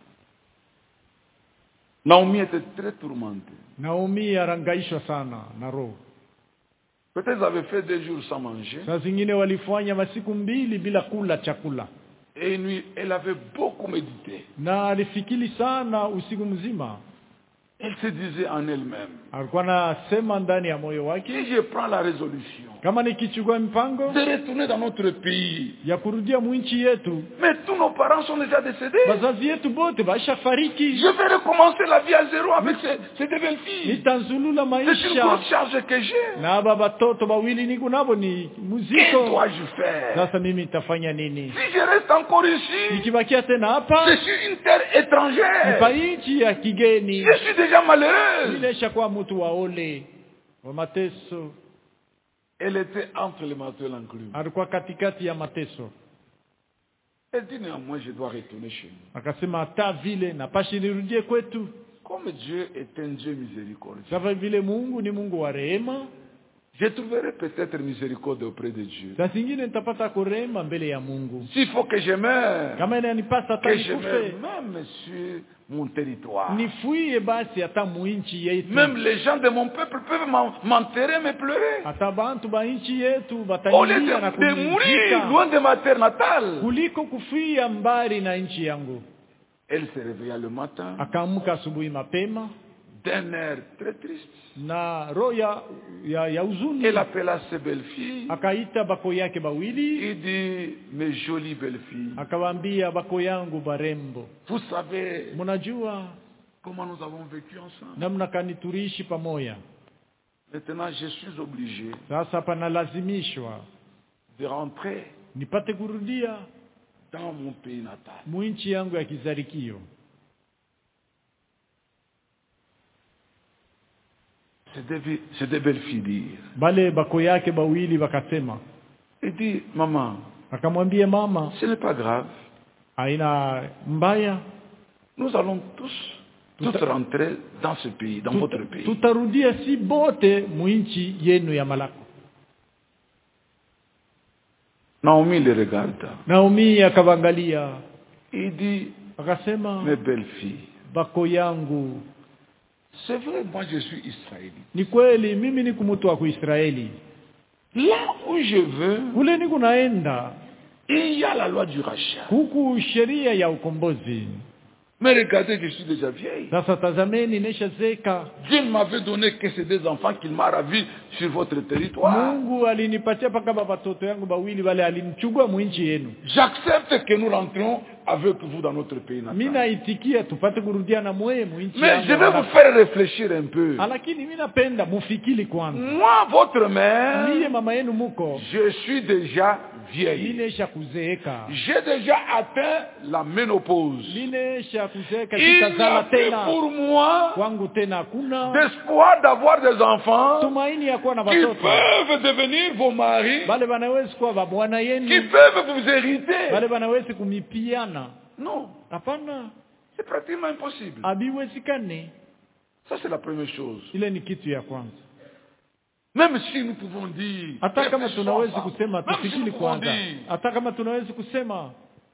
Naomi était très tourmentée. Naomi arangaishwa sana na roho. Peut-être ils avaient fait deux jours sans manger. Saa zingine walifanya masiku mbili bila kula chakula, Et une nuit, elle avait beaucoup médité. na alifikiri sana usiku mzima. Elle se disait en elle-même, Alikuwa anasema ndani ya moyo si wake, je prends la résolution kama nikichukua mpango de retourner dans notre pays, ya kurudia mwinchi yetu, mais tous nos parents sont déjà décédés. bazazi yetu bote baisha fariki, Je vais recommencer la vie à zéro avec ces, ces deux belles filles. nitanzulula C'est une maisha grosse charge que j'ai. na aba batoto bawili niko nabo ni Que muzito. dois-je faire? Sasa mimi nitafanya nini? Si je reste encore ici, Nikibakia tena hapa je suis une terre étrangère. pa nchi ya kigeni, Je suis déjà malheureuse. ninesha kwa mtu wa ole wa mateso. Elle était entre les marteaux et l'enclume. Alikuwa katikati ya mateso, Elle dit néanmoins, je dois retourner chez nous. akasema hata vile napashi nirudie kwetu. Comme Dieu est un Dieu miséricordieux, Sasa vile Mungu ni Mungu wa rehema, je trouverai peut-être miséricorde auprès de Dieu. saa zingine nitapata kurehema mbele ya Mungu. S'il faut que je meure, Kama inanipasa hata que je meure nikufe, même sur mon territoire. nifuie basi hata muinchi yetu. Même les gens de mon peuple peuvent m'en- m'enterrer, me pleurer. Hata bantu ba nchi yetu Au lieu batanilia na de, de mourir kunijika loin de ma terre natale. kuliko kufia mbali na nchi yangu. Elle se réveilla le matin Akaamka asubuhi mapema d'un air très triste. na roho ya, ya, ya huzuni. Elle appela ses belles filles. Akaita bako yake bawili, Il dit, mes jolies belles filles, akawaambia bako yangu barembo, vous savez, mnajua comment nous avons vécu ensemble. namna kani tuliishi pamoja. Maintenant, je suis obligé Sasa panalazimishwa de rentrer nipate kurudia dans mon pays natal. muinchi yangu ya kizarikio. C'est des, c'est des belles filles dire. Bale bako yake bawili wakasema. Il dit, maman, Akamwambia mama, ce n'est pas grave. haina mbaya. Nous allons tous, tous rentrer dans ce pays, dans votre pays. Tutarudia si bote muinchi yenu ya Malako. Naomi le regarda. Naomi akavangalia. Il dit, Akasema, mes belles filles, bako yangu, c'est vrai, moi je suis israélite. ni kweli mimi ni mtu wa Israeli. Là où je veux, Kule ni kunaenda il y a la loi du rachat. huku sheria ya ukombozi. Mais regardez, je suis déjà vieille. Sasa tazameni nesha zeka. Dieu ne m'avait donné que ces deux enfants qu'il m'a ravis sur votre territoire. Mungu alinipatia paka watoto yangu bawili wale alinichukua muinchi yenu. J'accepte que nous rentrions avec vous dans notre pays natal. Mimi naitikia tupate kurudia na mwe muinchi Mais je vais vous faire réfléchir un peu. Lakini mimi napenda mufikiri kwanza. Moi, votre mère, Mie mama yenu muko. je suis déjà vieille. Ninesha kuzeeka. J'ai déjà atteint la ménopause. Ninesha kuzeeka Il n'y kitazala a plus tena. pour moi Kwangu tena kuna d'espoir d'avoir des enfants tumaini ya kuwa na qui watoto. peuvent devenir vos maris, Bale banawezi kuwa babwana qui yenu. peuvent vous hériter. Bale banawezi kumipiana. Non, Hapana, c'est pratiquement impossible. abiwezikane. Ça, c'est la première chose. Ile ni kitu ya kwanza. Même si nous pouvons dire, Hata kama tunawezi même kusema si nous tufikiri pouvons kwanza. dire, Hata kama tunawezi kusema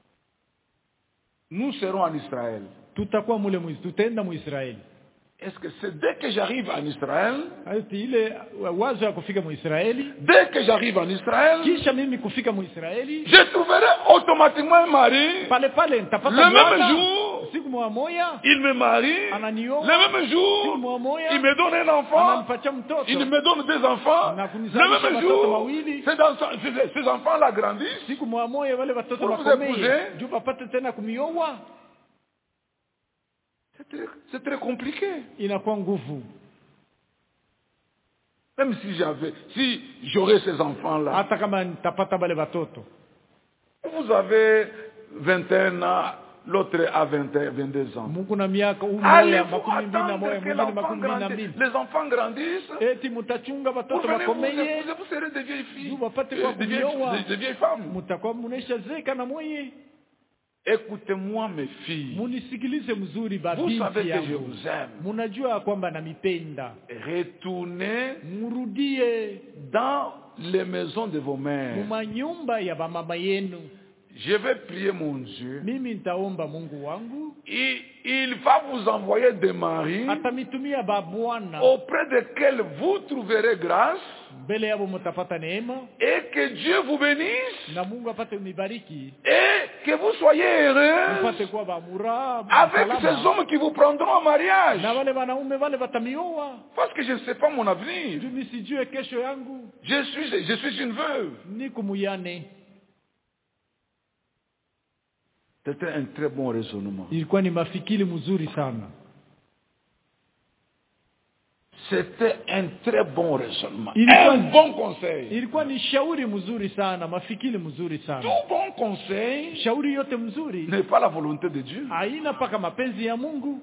nous serons en Israël. tutakuwa mule mwizi, tutaenda muisraeli. Est-ce que c'est dès que j'arrive en Israël, Ati ile wazo ya kufika muisraeli, dès que j'arrive en Israël, kisha mimi kufika muisraeli, je trouverai automatiquement un mari. pale pale nitapata Le même bwana. jour, Siku moja il me marie. ananioa. Le même jour, Siku moja il me donne un enfant. ananipatia mtoto. Il me donne deux enfants. Na Le kunizalisha même watoto jour, wawili. ces enfants- ces- ces enfants-là grandissent. Siku moja wale watoto Pour vous wakomeye. épouser. Juu papate tena kumioa. C'est très, c'est très compliqué. Inakuwa nguvu. Même si j'avais, si j'aurais ces enfants-là. Hata kama nitapata wale watoto. Vous avez vingt et un ans, l'autre a vingt et un, vingt-deux ans. Mungu na miaka umoja Allez-vous makumi mbili na moja, attendre que mwingine l'enfant makumi mbili na grandisse? mbili. Les enfants grandissent. Eti mutachunga Pour watoto venir vous wakomeye. épouser, vous serez des vieilles filles. Juu wapate euh, kwa Des vieilles, kumioa. des- des vieilles femmes. Mutakuwa munesha zeka na mwenye. Écoutez-moi, mes filles. Munisikilize mzuri Vous babinti savez que je yangu. vous aime. Munajua kwamba namipenda. Retournez Murudie dans les maisons de vos mères. mumanyumba ya bamama yenu. Je vais prier mon Dieu. Mimi nitaomba Mungu wangu. Il, il va vous envoyer des maris Atamitumia babwana. auprès desquels vous trouverez grâce Mbele yabo mutapata neema. et que Dieu vous bénisse Na Mungu apate unibariki. et que vous soyez heureux Mpate kwa bamura. avec salama. ces hommes qui vous prendront en mariage. Na wale wanaume wale watamioa. Parce que je ne sais pas mon avenir. Mimi sijue kesho yangu. Je suis, je suis une veuve. Niko muyane. C'était un très bon raisonnement. Ilikuwa ni mafikiri mzuri sana. C'était un très bon raisonnement. Il est Un pas- bon conseil. Ilikuwa ni shauri mzuri sana, mafikiri mzuri sana. Tout bon conseil Shauri yote mzuri n'est pas la volonté de Dieu. haina paka mapenzi ya Mungu.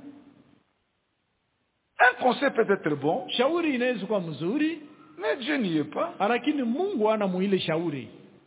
Un conseil peut être bon, Shauri inaweza kuwa mzuri, mais Dieu n'y est pas. lakini Mungu ana muile shauri.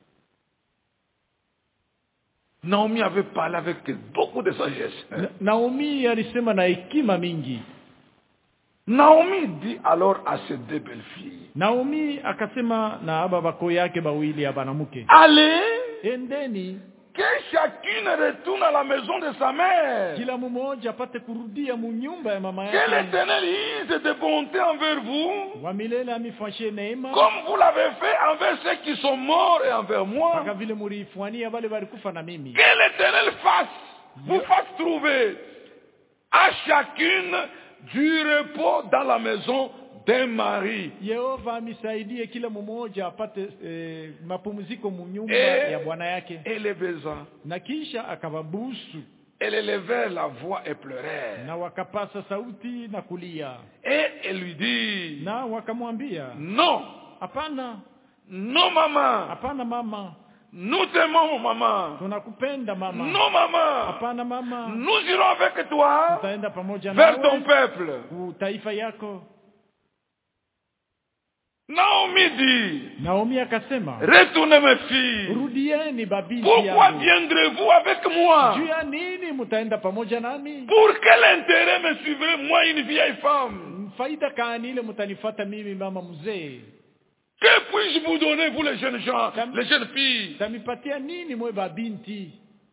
Naomi avait parlé avec beaucoup de sagesse. Na- Naomi alisema na hekima mingi. Naomi dit alors à ses deux belles filles, Naomi akasema na aba bako yake bawili abanamuke, allez, endeni que chacune retourne à la maison de sa mère. kila mmoja apate kurudia munyumba ya mama Que yake. l'Éternel use de bonté envers vous, Wa milele amifanyie neema comme vous l'avez fait envers ceux qui sont morts et envers moi. kama vile mliifanyia wale walikufa na mimi. Que l'Éternel fasse, vous fasse trouver à chacune du repos dans la maison d'un mari. Yehova amisaidie kila mmoja apate eh, mapumziko munyumba Eh. ya bwana yake. Et les baisant. Na kisha akawabusu. Elle élevait la voix et pleurait. na wakapasa sauti na kulia. Et elle lui dit, Na wakamwambia, non, hapana, non maman, hapana mama, nous t'aimons maman. tunakupenda mama. Non maman, Hapana mama, nous irons avec toi tutaenda pamoja vers ton nawe peuple. ku taifa yako. Naomi dit, Naomi akasema, retournez mes filles. rudieni babinti Pourquoi yangu. viendrez-vous avec moi? Juu ya nini mutaenda pamoja nami? Pour quel intérêt me suivrez moi, une vieille femme? Faida gani ile mutanifata mimi mama mzee? Que puis-je vous donner, vous les jeunes gens, Tam- les jeunes filles? Tamipatia nini mwe babinti?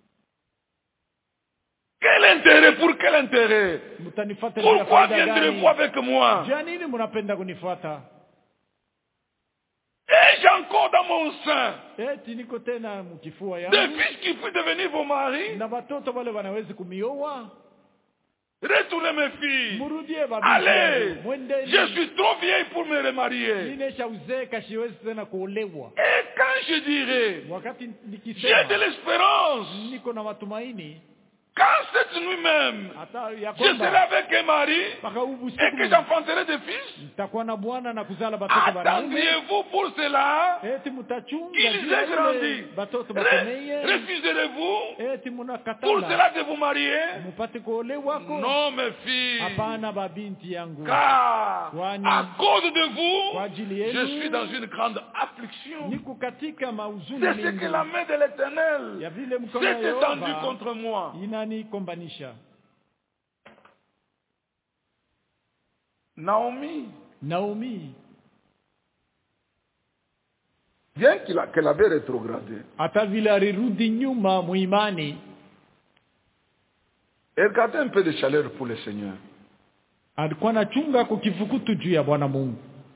Quel intérêt? Pour quel intérêt? Mutanifata juu ya Pourquoi faida viendrez-vous gani? avec moi? Juu ya nini munapenda kunifuata? Ai-je encore dans mon sein Eti niko tena mkifua des yangu fils qui puissent devenir vos maris? na watoto wale wanawezi kumioa. Retournez mes filles. Murudie babinti Allez, yangu. Mwendeni. je suis trop vieille pour me remarier. Nimeshauzeka siwezi tena kuolewa. Et quand je dirai, Wakati j'ai de nikisema l'espérance, niko na matumaini quand cette nuit même, hata ya je serai kwamba avec un mari mpaka huu et usiku que j'enfanterai des fils, nitakuwa na bwana na kuzala batoto wanaume. attendriez-vous pour cela Eti mutachunga qu'ils juu ya aient grandi? ile batoto Re- bakomeye. Refuserez-vous Eti pour munakatala cela de vous marier? mupate kuolewako? Non, mes filles, Hapana babinti yangu, car Kwani- à cause de kwa vous, ajili je yenu suis dans une grande affliction. niko katika mauzuni C'est ce que mingi la main de l'Éternel ya vile mkono ya s'est étendue Yehova contre moi. inanikombanisha. Naomi, Naomi bien qu'il a- qu'elle avait rétrogradé, hata vile alirudi nyuma muimani, elle gardait un peu de chaleur pour le Seigneur. alikuwa anachunga kukivukutu juu ya Bwana Mungu.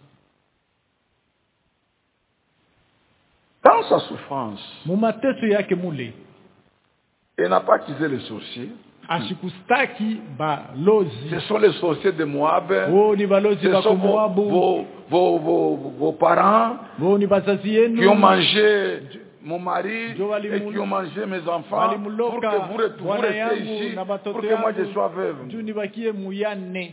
Dans sa souffrance, Mumateso yake mule elle n'a pas accusé les sorciers. ashikustaki balozi. Ce sont les sorciers de Moab. Wo ni balozi Ce ba sont vos, Moabu, vos, vos, vos, vos parents wo ni bazazi qui ont yenu mangé mon mari Jo wali et mul- qui ont mangé mes enfants pour walimuloka que vous, ret- vous bwana restez yangu ici, na pour batoto que moi je yangu sois veuve. juu nibakie muyane.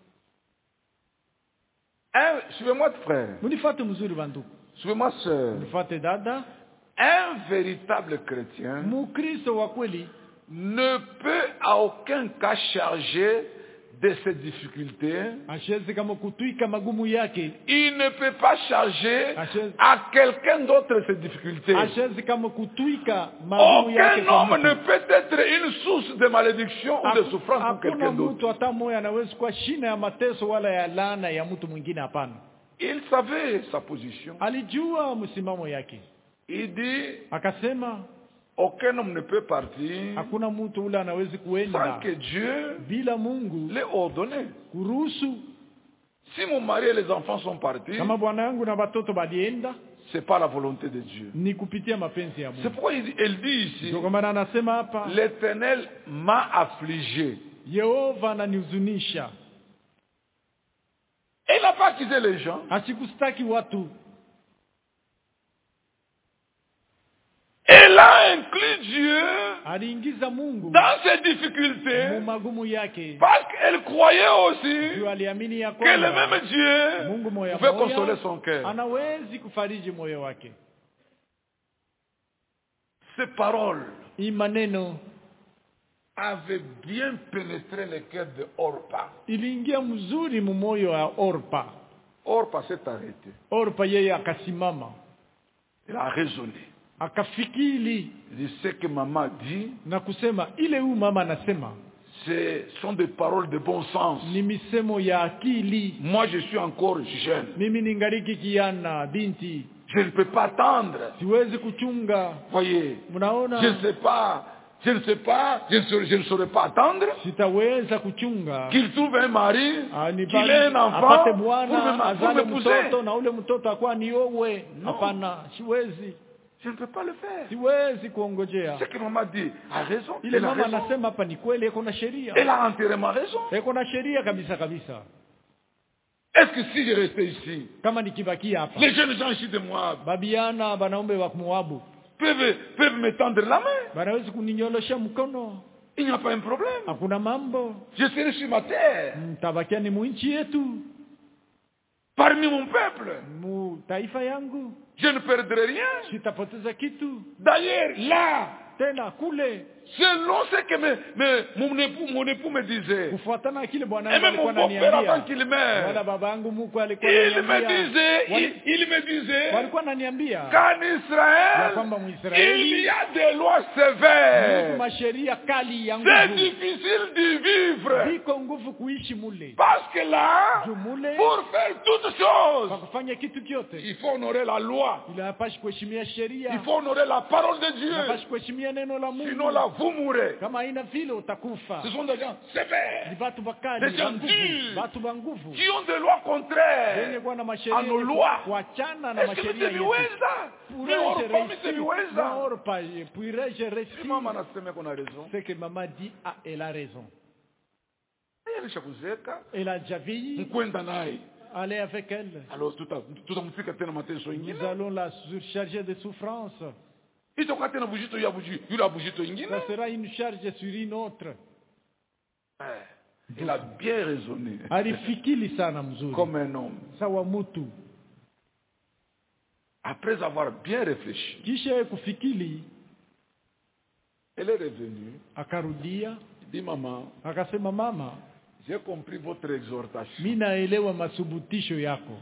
Un- Suivez-moi frère, Munifate mzuri banduku, suivez-moi sœur. munifate dada. Un véritable chrétien Mukristo wa kweli ne peut à aucun cas charger de ses difficultés. ashezi kama kutwika magumu yake, Il ne peut pas charger Achèze- à quelqu'un d'autre ses difficultés. ashezi kama kutwika magumu yake Aucun kwa homme mtu. ne peut être une source de malédiction ou de Haku- souffrance pour Hakuna quelqu'un d'autre. mtu hata moja anaweza kuwa shina ya mateso wala ya laana ya mtu mwingine, hapana. Il savait sa position. Alijua msimamo yake, Il dit, akasema aucun homme ne peut partir hakuna mtu ule anawezi sans kuenda que Dieu bila Mungu l'ait ordonné. kuruhusu. Si mon mari et les enfants sont partis, Kama bwana yangu na watoto balienda, c'est pas la volonté de Dieu. ni kupitia mapenzi ya C'est Mungu. pourquoi il- elle dit ici, Ndio kwa maana anasema hapa, l'Éternel m'a affligé. Yehova ananihuzunisha. Elle n'a pas accusé les gens. Asikustaki watu, Elle a inclus Dieu aliingiza Mungu dans ses difficultés mu magumu yake. parce qu'elle croyait aussi Juu aliamini ya que le kwamba même Dieu Mungu moya pouvait moya consoler son cœur. anawezi kufariji moyo wake. Ces paroles Hii maneno avaient bien pénétré le cœur de Orpa. iliingia mzuri mu moyo wa Orpa. Orpa s'est arrêté. Orpa yeye akasimama, Il a raisonné. akafikiri Il dit, ce que maman dit, na kusema ile huyu mama anasema ce sont des paroles de bon sens. ni misemo ya akili. Moi, je suis encore jeune. Mimi ningaliki kiana binti, Je ne peux pas attendre. siwezi kuchunga. Voyez, Mnaona, je ne sais pas, je ne sais pas, je ne saurais, je ne saurais pas attendre sitaweza kuchunga qu'il trouve un mari, Ah, ni qu'il bali- ait un enfant apate pour bwana me- pour azale m'épouser. mtoto na ule mtoto akuwa niowe. Non. Hapana, siwezi, Je ne peux pas le faire. siwezi kuongojea. Ce que maman dit a raison. Ile Elle a mama raison. anasema hapa ni kweli, iko na sheria, Elle a entièrement raison. iko na sheria kabisa kabisa. Est-ce que si je restais ici, Kama nikibakia hapa, les jeunes gens ici de Moab babiana banaume wa Moabu peuvent, peuvent me tendre la main? banawezi kuninyolosha mkono. il n'y a pas un problème. hakuna mambo, Je serai sur ma terre, mtabakia ni muinchi yetu, parmi mon peuple. mu taifa yangu, Je ne perdrai rien. sitapoteza kitu. D'ailleurs, là, Tena kule, selon ce que me, me, mon, époux, mon époux me disait, kufuatana kile bwana et wangu même mon alikuwa beau-père avant ananiambia, qu'il meure, wala babangu muko alikuwa il me ananiambia, disait, il, Wali- il me disait walikuwa ananiambia qu'en ya Israël, kwamba il Mwisraeli y a des lois Mungu sévères. masheria kali ya C'est nguvu, difficile de vivre. viko nguvu kuishi mule, Parce que là, juu mule pour faire toutes kwa choses, kufanya kitu kyote il faut honorer la loi. inapashi kuheshimia sheria, Il faut honorer la parole de Dieu. inapashi kuheshimia neno la Sinon Mungu. là, vous mourrez. Kama haina vile utakufa. Ce sont des gens Ni sévères, watu des bakali, gens wa nguvu, durs, watu wa nguvu qui ont des lois wenye contraires kuwa na à masheria nos lois. kuachana na Est-ce que masheria yetu. mtaniweza? Ni Orpa mtaniweza? Orpa, pourrais-je Si réussir? mama anasema qu'on a raison, C'est que maman dit, ah, elle a raison. yeye alishakuzeka, Elle a déjà vieilli, mkwenda naye. allez avec elle. Alors tuta- tutamfika tena mateso ingine. Nous allons la surcharger de souffrance. Itakuwa tena bujito ya buji, yule bujito ingine. Ça sera une charge sur une autre. Eh, Il a bien raisonné. Alifikiri sana mzuri. Comme un homme. Sawa mutu. Après avoir bien réfléchi, Kisha kufikiri, elle est revenue. akarudia, Il dit, maman, akasema mama, j'ai compris votre exhortation. mimi naelewa masubutisho yako.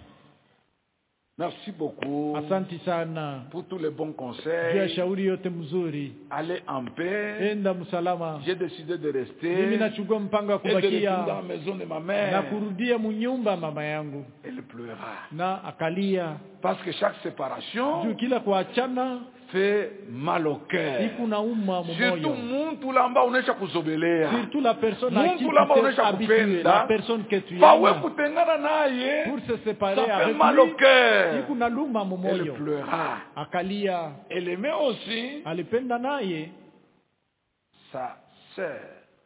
Merci beaucoup Asanti sana. pour tous les bons Juu ya conseils. shauri yote mzuri. Allez en paix. Enda msalama. J'ai décidé de Mimi rester nachukua mpango wa et de retourner dans kubakia la maison de ma na mère. kurudia munyumba mama yangu. Elle pleura. Na akalia. Parce que chaque Juu séparation kila kuachana fait mal au cœur. iko na uma Surtout mumoyo. mtu lamba unaisha kuzobelea. Surtout la personne à qui Mungu tu lamba t'es unaisha habitué, kupenda. la personne que tu Pawe aimes, kutengana naye. pour se séparer Ça fait avec mal au lui, cœur. iko na luma Elle mumoyo. pleura. Akalia, Elle aimait aussi alipenda naye sa sœur,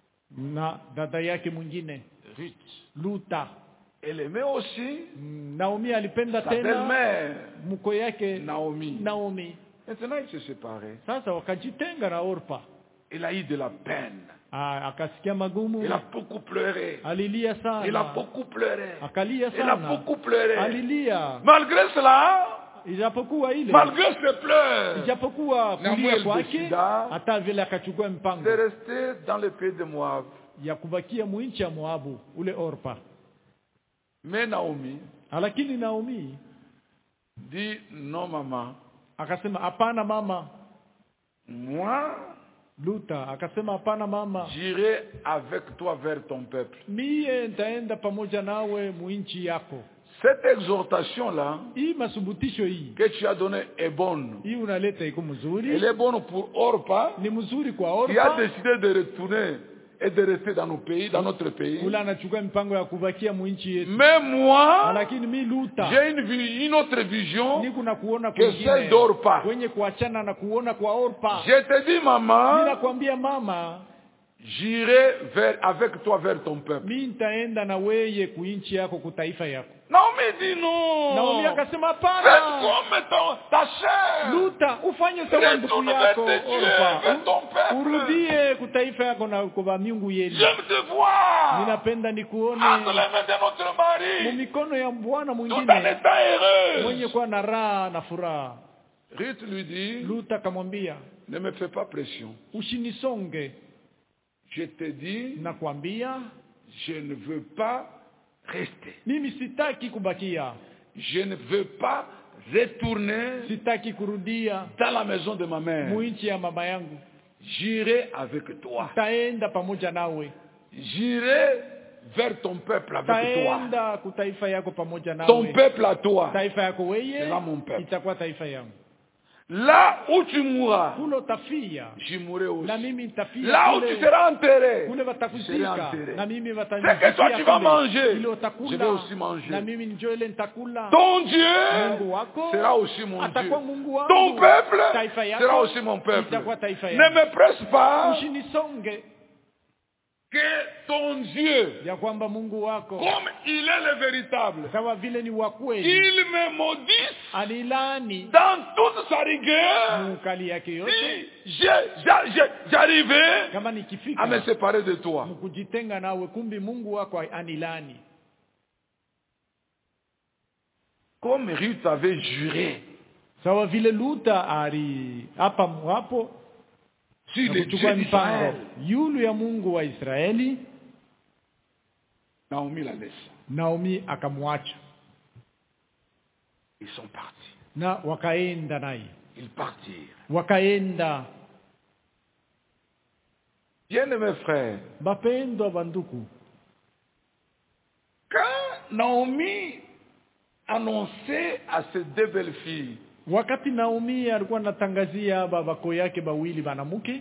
na dada yake mwingine Ruth. Luta. Elle aimait aussi Naomi alipenda sa tena belle-mère, mko yake Naomi. Naomi. Maintenant, ils se séparaient. Sasa wakajitenga na Orpa. Il a eu de la peine. Ah, akasikia magumu, Il a beaucoup pleuré. alilia sana. Il a beaucoup pleuré. Akalia Il a sana. beaucoup pleuré. Alilia. Malgré cela, Ijapokuwa ile. malgré ses pleurs, Ijapokuwa Na kulia Samuel kwake, décida hata vile akachukua mpango de rester dans le pays de Moab. ya kubakia mwinchi ya Moabu, ule Orpa. Mais Naomi Lakini Naomi dit, non maman, akasema hapana mama. moi, Luta akasema hapana mama. j'irai avec toi vers ton peuple. Mie nitaenda pamoja nawe mwinchi yako. Cette exhortation-là Hii masubutisho hii, que tu as donnée est bonne. hii unaleta iko mzuri. Elle est bonne pour Orpa, Ni mzuri kwa qui a Orpa. décidé de retourner et de rester dans nos pays, dans notre pays. Ula anachukua mipango ya kubakia mwinchi yetu. Mais moi, Lakini mi Luta j'ai une, vi- une autre vision niko na kuona que celle d'Orpa. kwenye kuachana na kuona kwa Orpa. Je te dis, Mimi maman, nakwambia mama, j'irai vers, avec toi vers ton peuple. mimi nitaenda na weye kuinchi yako kutaifa yako. Naomi dit non. Naomi akasema Fais hapana. comme ton, ta chair. Luta ufanye sawa ndugu Retourne yako vers tes dieux, Orpa. vers ton peuple. Urudie kutaifa yako na kwa miungu yenu. J'aime te voir. Ninapenda nikuone Entre les mains de notre mari. mu mikono ya Bwana Tout en mwingine étant heureux. mwenye kuwa na raha na furaha. Ruth lui dit, Luta akamwambia, ne me fais pas pression. usinisonge, Je te dis, nakwambia je ne veux pas rester. mimi sitaki kubakia, Je ne veux pas retourner sitaki kurudia dans la maison de ma mère. muinchi ya mama yangu. J'irai avec toi. Taenda pamoja nawe, J'irai vers ton peuple avec toi. taenda kutaifa yako pamoja Ton nawe. peuple à toi. Taifa yako weye C'est là mon peuple. itakuwa taifa yangu. Là où tu mourras, Kule utafia j'y mourrai aussi. na mimi nitafia. Là où kule, tu seras enterré, kule je serai watakuzika enterré. na mimi C'est watanizika. que toi tu vas kule. manger, Ile je utakula vais aussi manger. na mimi njo ile nitakula. Ton Dieu Mungu wako sera aussi mon Dieu. atakuwa Mungu wangu. Ton peuple Taifa yako sera aussi mon peuple. itakuwa taifa Ne yangu. me presse pas, Usinisonge, que ton Dieu, ya kwamba Mungu wako comme il est le véritable, sawa vile ni wa kweli, qu'il me maudisse anilani dans toute sa rigueur mukali yake yote, si je- j'a- j'a- j'arrivais kama à me nikifika séparer de toi. mkujitenga nawe, kumbi Mungu wako anilani. Comme Ruth avait juré Sawa vile Luta ali hapa hapo sur na le kuchukua Dieu mpango d'Israël, yulu ya Mungu wa Israeli, Naomi la laisse. Naomi akamwacha Ils sont partis. na wakaenda naye, Ils partirent. wakaenda. Bien-aimés frères, Bapendwa banduku, quand Naomi annonçait à ses deux belles filles wakati Naomi alikuwa anatangazia babako yake bawili banamuke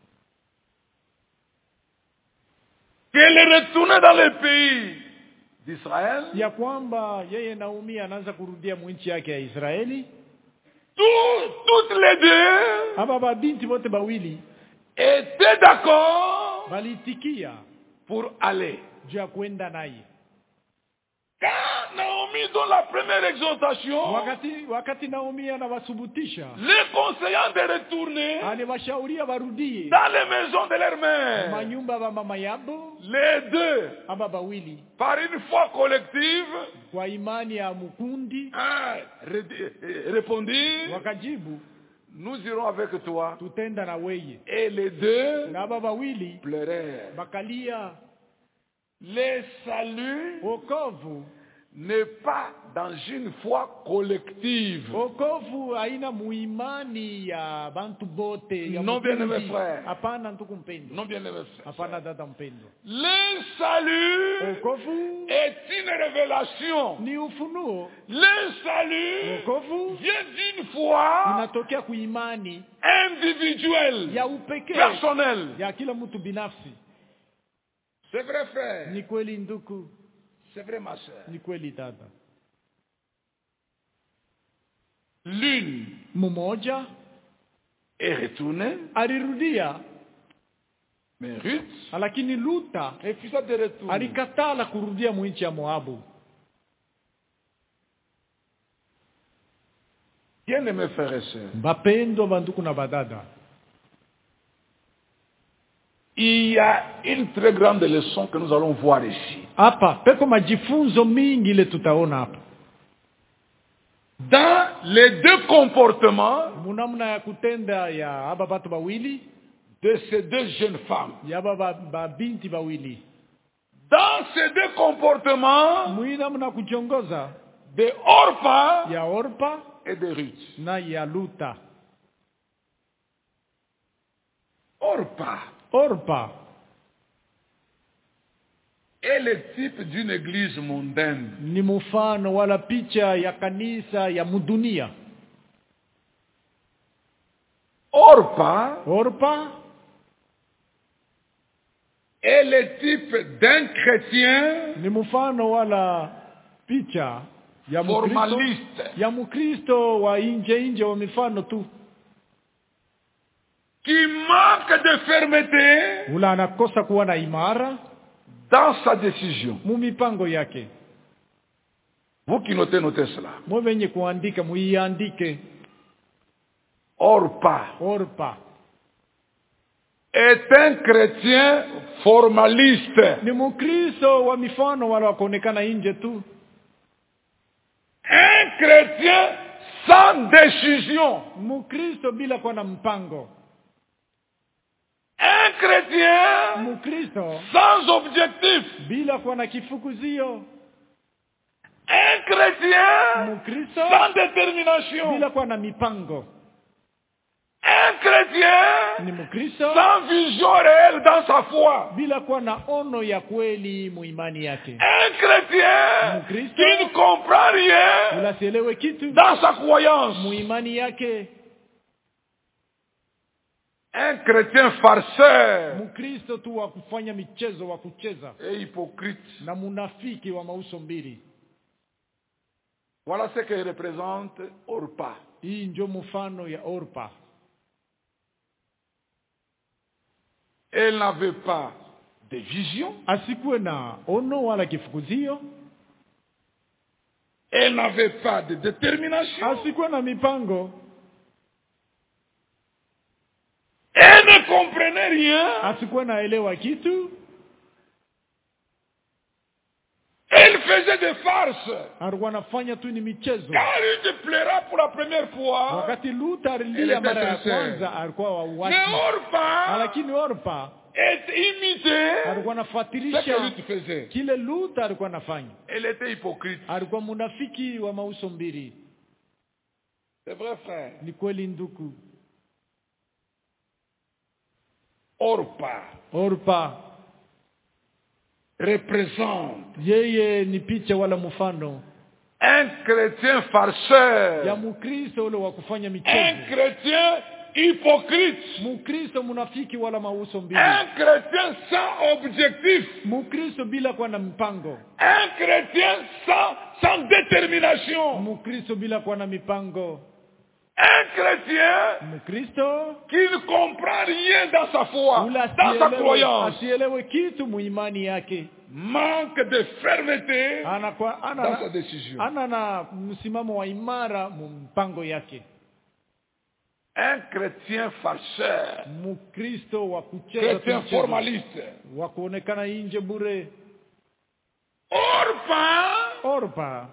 qu'elle retournait dans le pays d'Israël, ya kwamba yeye Naomi anaanza kurudia mwinchi yake ya Israeli, tout- toutes les deux aba babinti bote bawili étaient d'accord balitikia pour aller. juu ya kwenda naye. Quand Naomi donne la première exhortation, Wakati wakati Naomi anawasubutisha, les conseillants de retourner aliwashauria warudie dans les maisons de leur mère. manyumba ba mama yabo, Les deux, aba bawili par une foi collective, kwa imani ya mukundi hein, ré- euh, répondirent, wakajibu, nous irons avec toi. tutenda na weye. Et les deux Na aba bawili pleurèrent. bakalia. Le salut Wokovu n'est pas dans une foi collective. wokovu haina muimani ya bantu bote ya Non, bien-aimés mukundi. frères. Hapana ndugu mpendo, Non, bien aimé frère. hapana dada mpendo. Le salut Wokovu est une révélation. ni ufunuo. Le salut Wokovu vient d'une foi inatokea kuimani individuelle, ya upekee personnelle. ya kila mtu binafsi. C'est vrai, frère. Ni kweli ndugu, C'est vrai, ma soeur. ni kweli dada. L'une Mmoja est retournée, alirudia, mais Ruth lakini Luta refusa de retourner. alikatala kurudia mwinchi ya Moabu. Bien-aimés frères et sœurs, Bapendwa banduku na badada, il y a une très grande leçon que nous allons voir ici. hapa peko majifunzo mingi ile tutaona hapa. Dans les deux comportements Munamna ya kutenda ya aba batu bawili, de ces deux jeunes femmes, ya aba ba binti bawili, dans ces deux comportements muinamna kuchongoza de Orpha ya Orpa et de Ruth. na ya Luta. Orpha Orpa est le type d'une église mondaine. ni mfano wala picha ya kanisa ya mudunia. Orpha Orpa est le type d'un chrétien ni mfano wala picha ya Mkristo, formaliste, ya Mkristo wa inje inje wa mifano tu, qui manque de fermeté ula anakosa kuwa na imara dans sa décision. mu mipango yake. Vous qui notez, notez cela. Mwe wenye kuandika muiandike. Orpha Orpa est un chrétien formaliste, ni Mkristo wa mifano wala wakuonekana nje tu, un chrétien sans décision, Mkristo bila kuwa na mpango, un chrétien Mkristo sans objectif, bila kuwa na kifukuzio, un chrétien Mkristo sans détermination, bila kuwa na mipango, un chrétien ni Mkristo sans vision réelle dans sa foi, bila kuwa na ono ya kweli muimani yake, un chrétien Mkristo qui ne comprend rien ula sielewe kitu dans sa croyance, muimani yake, un chrétien farceur Mkristo tu wa kufanya michezo wa kucheza et hypocrite. na munafiki wa mauso mbili. Voilà ce que représente Orpha. Hii ndio mfano ya Orpa. Elle n'avait pas de vision. asikuwe na ono wala kifukuzio, Elle n'avait pas de détermination. asikuwe na mipango, Elle ne comprenait rien. asikuwe na elewa kitu, Elle faisait des farces. alikuwa anafanya tu ni michezo. Quand il te plaira pour la première fois, Wakati Luther Elle alilia était mara ya sincère. kwanza alikuwa wa mais uwaki, Orpah lakini Orpa est imitée alikuwa ce que anafuatilisha Ruth faisait. kile Luther alikuwa anafanya. Elle était hypocrite. Alikuwa munafiki wa mauso mbili. C'est vrai, frère. Ni kweli ndugu. Orpah Orpa représente yeye ni picha wala mfano un chrétien farceur, ya Mkristo ule wa kufanya un michezo, chrétien hypocrite, Mkristo munafiki wala mauso mbili, un chrétien sans objectif, Mkristo bila kuwa na mpango, un chrétien sans, sans détermination, Mkristo bila kuwa na mipango, un chrétien Mkristo qui ne comprend rien dans sa foi, ula dans sa asielewe, croyance, asielewe kitu muimani yake, manque de fermeté anakuwa dans ana sa décision. ana na msimamo wa imara mu mpango yake. Un chrétien farceur, Mkristo wa kucheza tu chrétien mchezo, formaliste. wa kuonekana nje bure. Orpah Orpa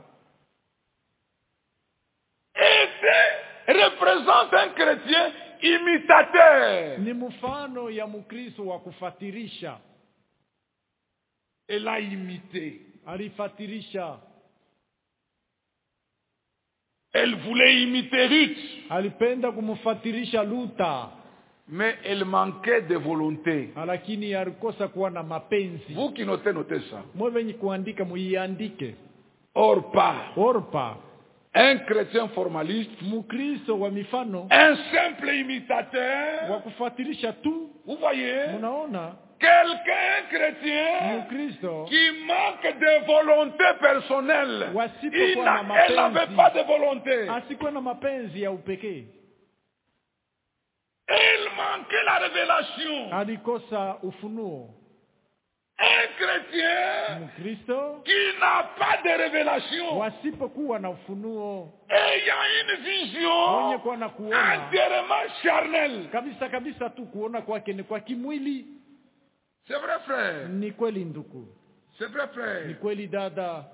était, représente un chrétien imitateur. ni mfano ya Mkristo wa kufatirisha, Elle a imité. alifatirisha, Elle voulait imiter Ruth, alipenda kumfatirisha Luther, mais elle manquait de volonté. lakini alikosa kuwa na mapenzi. Vous qui notez, notez ça. Mwe wenye kuandika muiandike. Orpah, Orpa un chrétien formaliste, Mkristo wa mifano un simple imitateur. wa kufatirisha tu. Vous voyez, Munaona quelqu'un, un chrétien, Mkristo qui manque de volonté personnelle. wasipo Il kuwa n'a- na elle n'avait mapenzi, pas de volonté. asikuwa na mapenzi ya upekee, Elle manquait la révélation. alikosa ufunuo. Un chrétien Mkristo qui n'a pas de révélation, wasipokuwa na ufunuo, ayant une mwenye vision kuwa na kuona entièrement charnelle. kabisa kabisa tu, kuona kwake ni kwa kimwili. C'est vrai, frère. Ni kweli ndugu, C'est vrai, ni frère. kweli dada.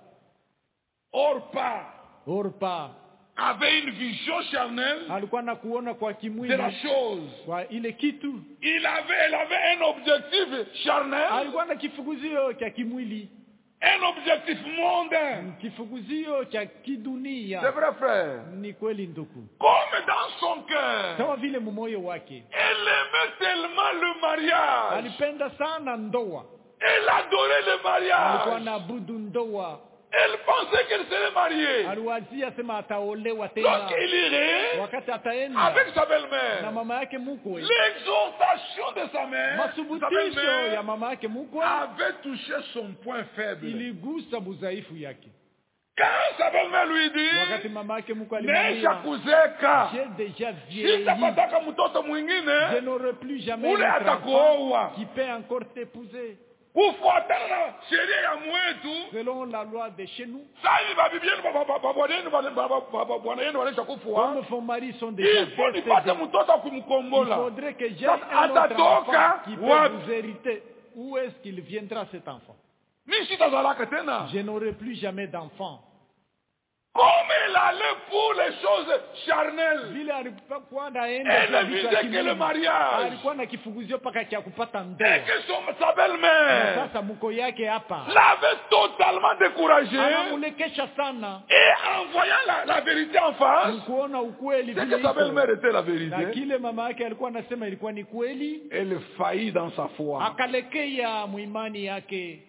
Orpah Orpa avait une vision charnelle alikuwa na kuona kwa de kimwili, la chose. kwa ile kitu. Il avait, elle avait un objectif charnel, Alikuwa na kifuguzio cha kimwili, un objectif mondain. kifuguzio cha C'est kidunia. vrai, frère. Ni kweli ndugu, Comme dans son cœur, sawa vile mumoyo wake elle aimait tellement le mariage. alipenda sana ndoa, Elle adorait le alikuwa mariage. anaabudu ndoa, Elle pensait qu'elle serait mariée. aliwazia sema ataolewa Donc tena il irait wakati ataenda avec sa na belle-mère. mama yake mkwe. L'exhortation de sa mère, sa Masubutisho ya belle-mère, mama yake mkwe avait touché son point faible. iligusa budhaifu yake. Quand sa belle-mère lui Wakati dit, mama yake mkwe Nesha alimwambia, kuzeka, j'ai déjà si vieilli, tapataka mtoto je mwingine, n'aurai plus jamais ule un enfant atakuoa. qui peut encore t'épouser Kufuatana na sheria ya mwetu, selon la loi de chez nous. sasa hivi babibi yenu, baba- baba- bwana yenu, bwana- baba- baba- bwana yenu wanaisha Comme kufa. vos maris sont déjà Il faut nipate décédés, mtoto wa il kumkombola. faudrait que j'ai Sasa un autre atatoka enfant qui peut wapi? vous hériter. Où est-ce qu'il viendra cet enfant? Mimi sitazalaka tena. Je n'aurai plus jamais d'enfant. Comme elle allait pour les choses charnelles, Vile alikuwa naenda elle kwa ne vitu ya visait que kimwili, le mariage. alikuwa na kifuguzio paka cha kupata Et ndoa. que son, sa Na belle-mère sasa mko yake hapa l'avait totalement découragé. anamulekesha sana, Et en voyant la, la vérité en face, mkuona ukweli c'est vile que sa iko. belle-mère était la Na vérité. kile mama yake alikuwa anasema ilikuwa ni kweli, Elle faillit dans sa foi. akalekea muimani yake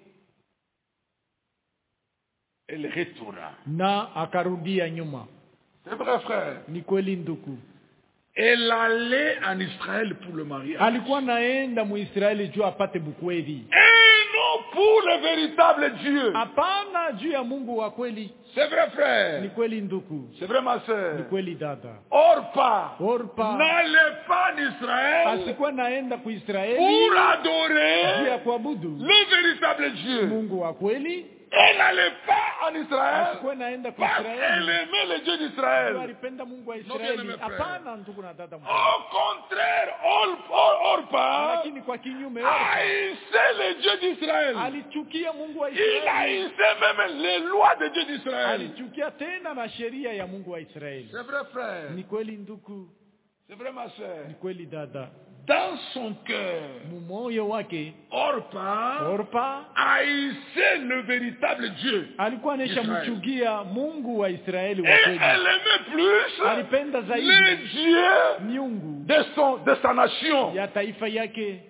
Elle retourna. na akarudia nyuma. C'est vrai, frère. Ni kweli ndugu, Elle allait en Israël pour le mariage. alikuwa naenda muisraeli juu apate bukweli, Et non pour le véritable Dieu. Hapana juu ya Mungu wa kweli. C'est vrai, frère. Ni kweli ndugu. C'est vrai, ma sœur. Ni kweli dada. Orpa. Orpa N'allait pas en Israël asikuwa naenda ku Israeli pour juu adorer ya kuabudu le véritable Dieu. Mungu wa kweli. Elle n'allait pas en Israël Asikuwa naenda ku parce qu'elle Israeli. aimait le Dieu d'Israël. Alipenda Mungu wa Non, Israeli. bien-aimé frère. Hapana ndugu na dada. Au contraire, Or- Orpa Lakini kwa kinyume Orpa haïssait le Dieu d'Israël. alichukia Mungu wa Il Israeli. haïssait même les lois de Dieu d'Israël. Alichukia tena na sheria ya Mungu wa Israeli. C'est vrai, frère. Ni kweli ndugu. C'est vrai, ma soeur. Ni kweli dada. Dans son cœur, Mumoyo wake Orpa Orpa haïssait le véritable Dieu. alikuwa anesha mchukia Mungu wa Israeli wa Et kweli. elle aimait plus Alipenda zaidi le Dieu miungu de, son, de sa nation. ya taifa yake.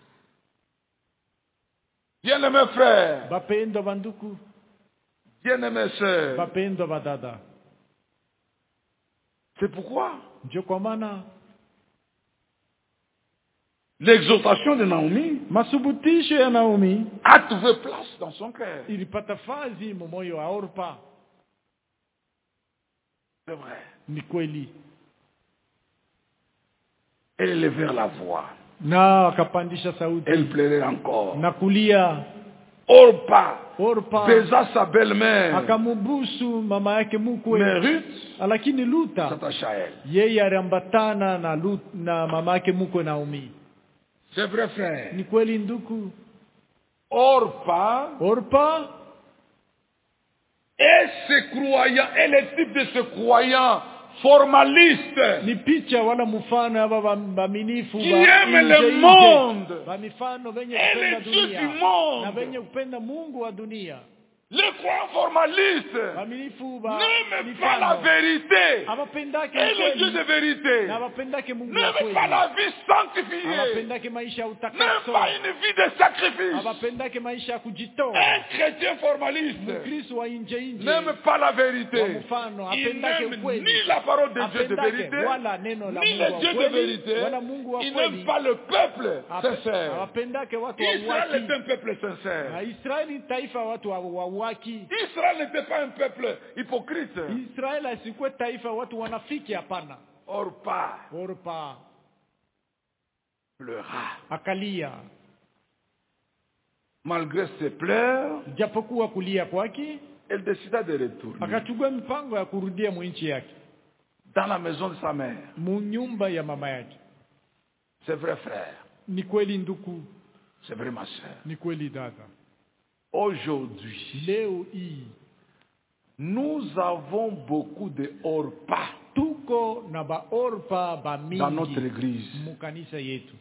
Bien-aimés frères, Bapendo banduku, bien-aimés sœurs, bapendo badada. c'est pourquoi Ndio kwa maana l'exhortation de Naomi masubutisho ya Naomi a trouvé place dans son cœur. ilipata fazi mumoyo wa Orpa. C'est vrai. Ni kweli. Elle élevait la voix. Na akapandisha sauti Elle plairait encore. na kulia. Orpa Orpa baisa sa belle-mère. akamubusu mama yake mkwe. Mais Ruth Lakini Luta s'attacha à elle. yeye aliambatana na Lut, na mama yake mkwe Naomi. C'est vrai, frère. Ni kweli ndugu. Orpa Orpa et ce croyant, et le type de ce croyant formaliste ni picha wala mfano ya baba maminifu qui aime le monde ba mifano venye et kupenda les dieux dunia du na monde. venye kupenda Mungu wa dunia. Les croyants formalistes Maminifu ba n'aiment pas la vérité abapendake et le Dieu de kweli vérité. na abapendake Mungu wa N'aiment pas kweli. la vie sanctifiée. Abapendake maisha ya N'aiment utakaso. pas une vie de sacrifice. Abapendake maisha ya kujitoa. Un chrétien formaliste Kristo wa nje nje. n'aime pas la vérité. Wa mfano Il apendake n'aime kweli. ni la parole de Dieu de Apendake vérité, wala neno la ni Mungu le wa Dieu de kweli, vérité. wala Mungu wa Il kweli. n'aime pas le peuple sincère. Awapendake watu wa Israël est uwaki. un peuple sincère. Na Israeli ni taifa watu wa wa uwaki. Israël n'était pas un peuple hypocrite. Israeli asikuwe taifa watu wanafiki, hapana. Orpa Orpa pleura. akalia. Malgré ses pleurs, Japokuwa kulia kwake, elle décida de retourner akachukua mipango ya kurudia mwinchi yake, dans la maison de sa mère. mu nyumba ya mama yake. C'est vrai, frère. Ni kweli nduku, C'est vrai, ma soeur. ni kweli dada. Aujourd'hui, Leo hii nous avons beaucoup de Orpa tuko na ba Orpa ba dans notre mingi église. mu kanisa yetu.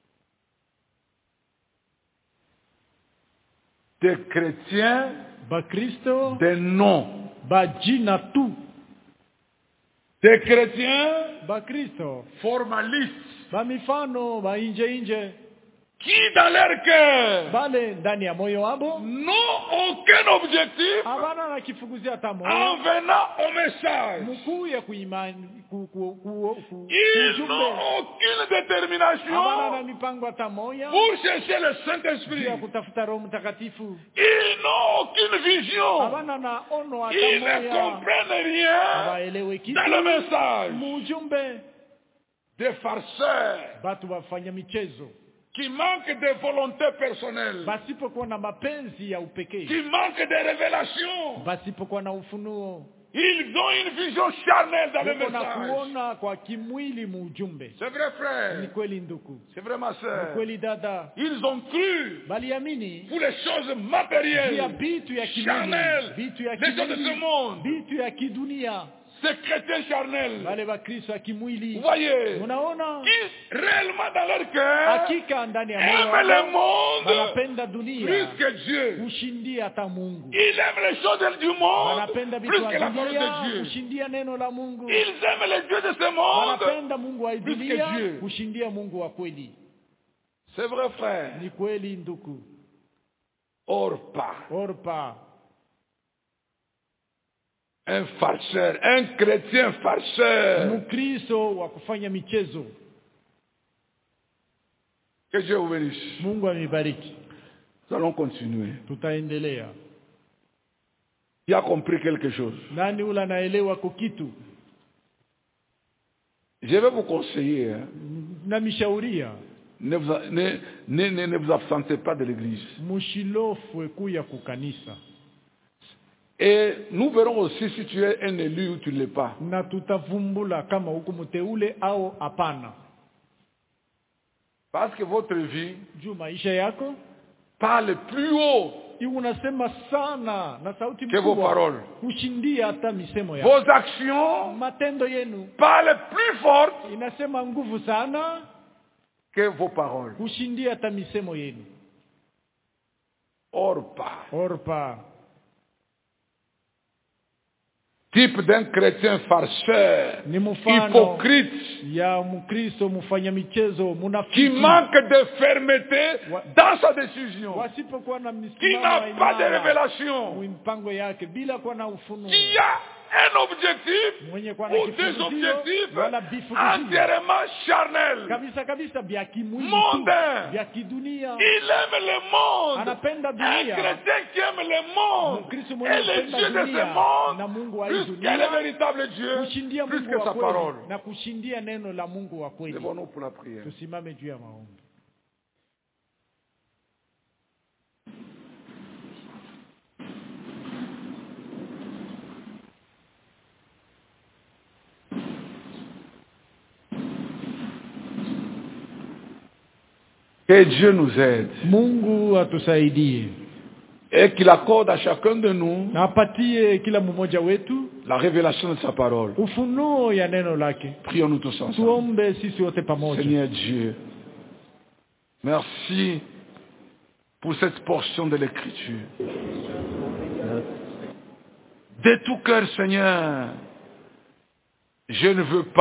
Des chrétiens, Ba Kristo des noms. ba jina tu. Des chrétiens Ba Kristo formalistes ba mifano ba inje inje qui, dans leur cœur, bale ndani ya moyo wabo n'ont aucun objectif habana na kifuguzia hata en moyo venant au message. mkuu ya kuimani ku, ku, ku, ku, Ils kujumbe. n'ont aucune Habana na détermination mipango hata moya pour chercher le juu Saint-Esprit. ya kutafuta Roho Mtakatifu. Ils n'ont aucune vision. Habana na ono hata Ils ne moya, comprennent rien hawaelewe kitu dans le message. mujumbe. Des farceurs Batu wafanya michezo qui manquent de volonté personnelle, basipokuwa na mapenzi ya upekee, qui manquent de révélation. basipokuwa na ufunuo, Ils ont une vision charnelle dans le uko na message. kuona kwa kimwili muujumbe. C'est vrai, Ni frère. kweli nduku, C'est vrai, ma ni soeur. kweli dada. Ils ont cru Baliamini pour les choses juu ya matérielles, vitu ya kimwili, charnelles, vitu ya les choses de ce kimwili, monde. vitu ya kidunia. Ces chrétiens charnels, Wale wa Kristo ya vous kimwili, voyez, unaona qui réellement dans leur cœur hakika ndani ya moyo aiment le wao monde wanapenda plus dunia que Dieu. kushindia hata Mungu. Ils aiment les choses du monde Wanapenda plus vitu que vya la parole dunia de Dieu. kushindia neno la Mungu. Ils aiment les dieux de ce monde. Wanapenda Mungu wa plus que dunia Dieu. kushindia Mungu wa kweli. C'est vrai, frère. Ni kweli nduku. Orpa, Orpa un farceur, un chrétien farceur. Mkristo wa kufanya michezo. Que Dieu vous bénisse. Mungu amibariki. Nous allons continuer. Tutaendelea. Tu as compris quelque chose? Nani ule anaelewa kukitu? Je vais vous conseiller. Hein. Na mishauria. Ne vous, ne, ne, ne, ne vous absentez pas de l'église. Mushilofwe kuya kukanisa. Et nous verrons aussi si tu es un élu ou tu ne l'es pas. Na tutavumbula kama uko mteule au hapana. Parce que votre vie juu maisha yako parle plus haut unasema sana na sauti que vos paroles. kushindia hata misemo yako. Vos actions matendo yenu parlent plus fort inasema nguvu sana que vos paroles. kushindia hata misemo yenu. Orpa. Orpa. Type d'un chrétien farceur, hypocrite, ya mkristo mfanya michezo munafiki, qui manque de fermeté dans sa décision, qui n'a pas de révélation, qui a un objectif ou des objectifs entièrement charnels, mondains. Il aime le monde. Un chrétien qui aime le monde et le Dieu de ce monde plus que le véritable Dieu, plus que sa parole. Lèvons-nous pour la prière. Que Dieu nous aide. Mungu atusaidie. Et qu'il accorde à chacun de nous apatie kila mmoja wetu la révélation de sa parole. Ufunuo ya neno lake. Prions-nous tous ensemble. Tuombe sisi wote pamoja. Seigneur Dieu, merci pour cette portion de l'Écriture. De tout cœur, Seigneur, je ne veux pas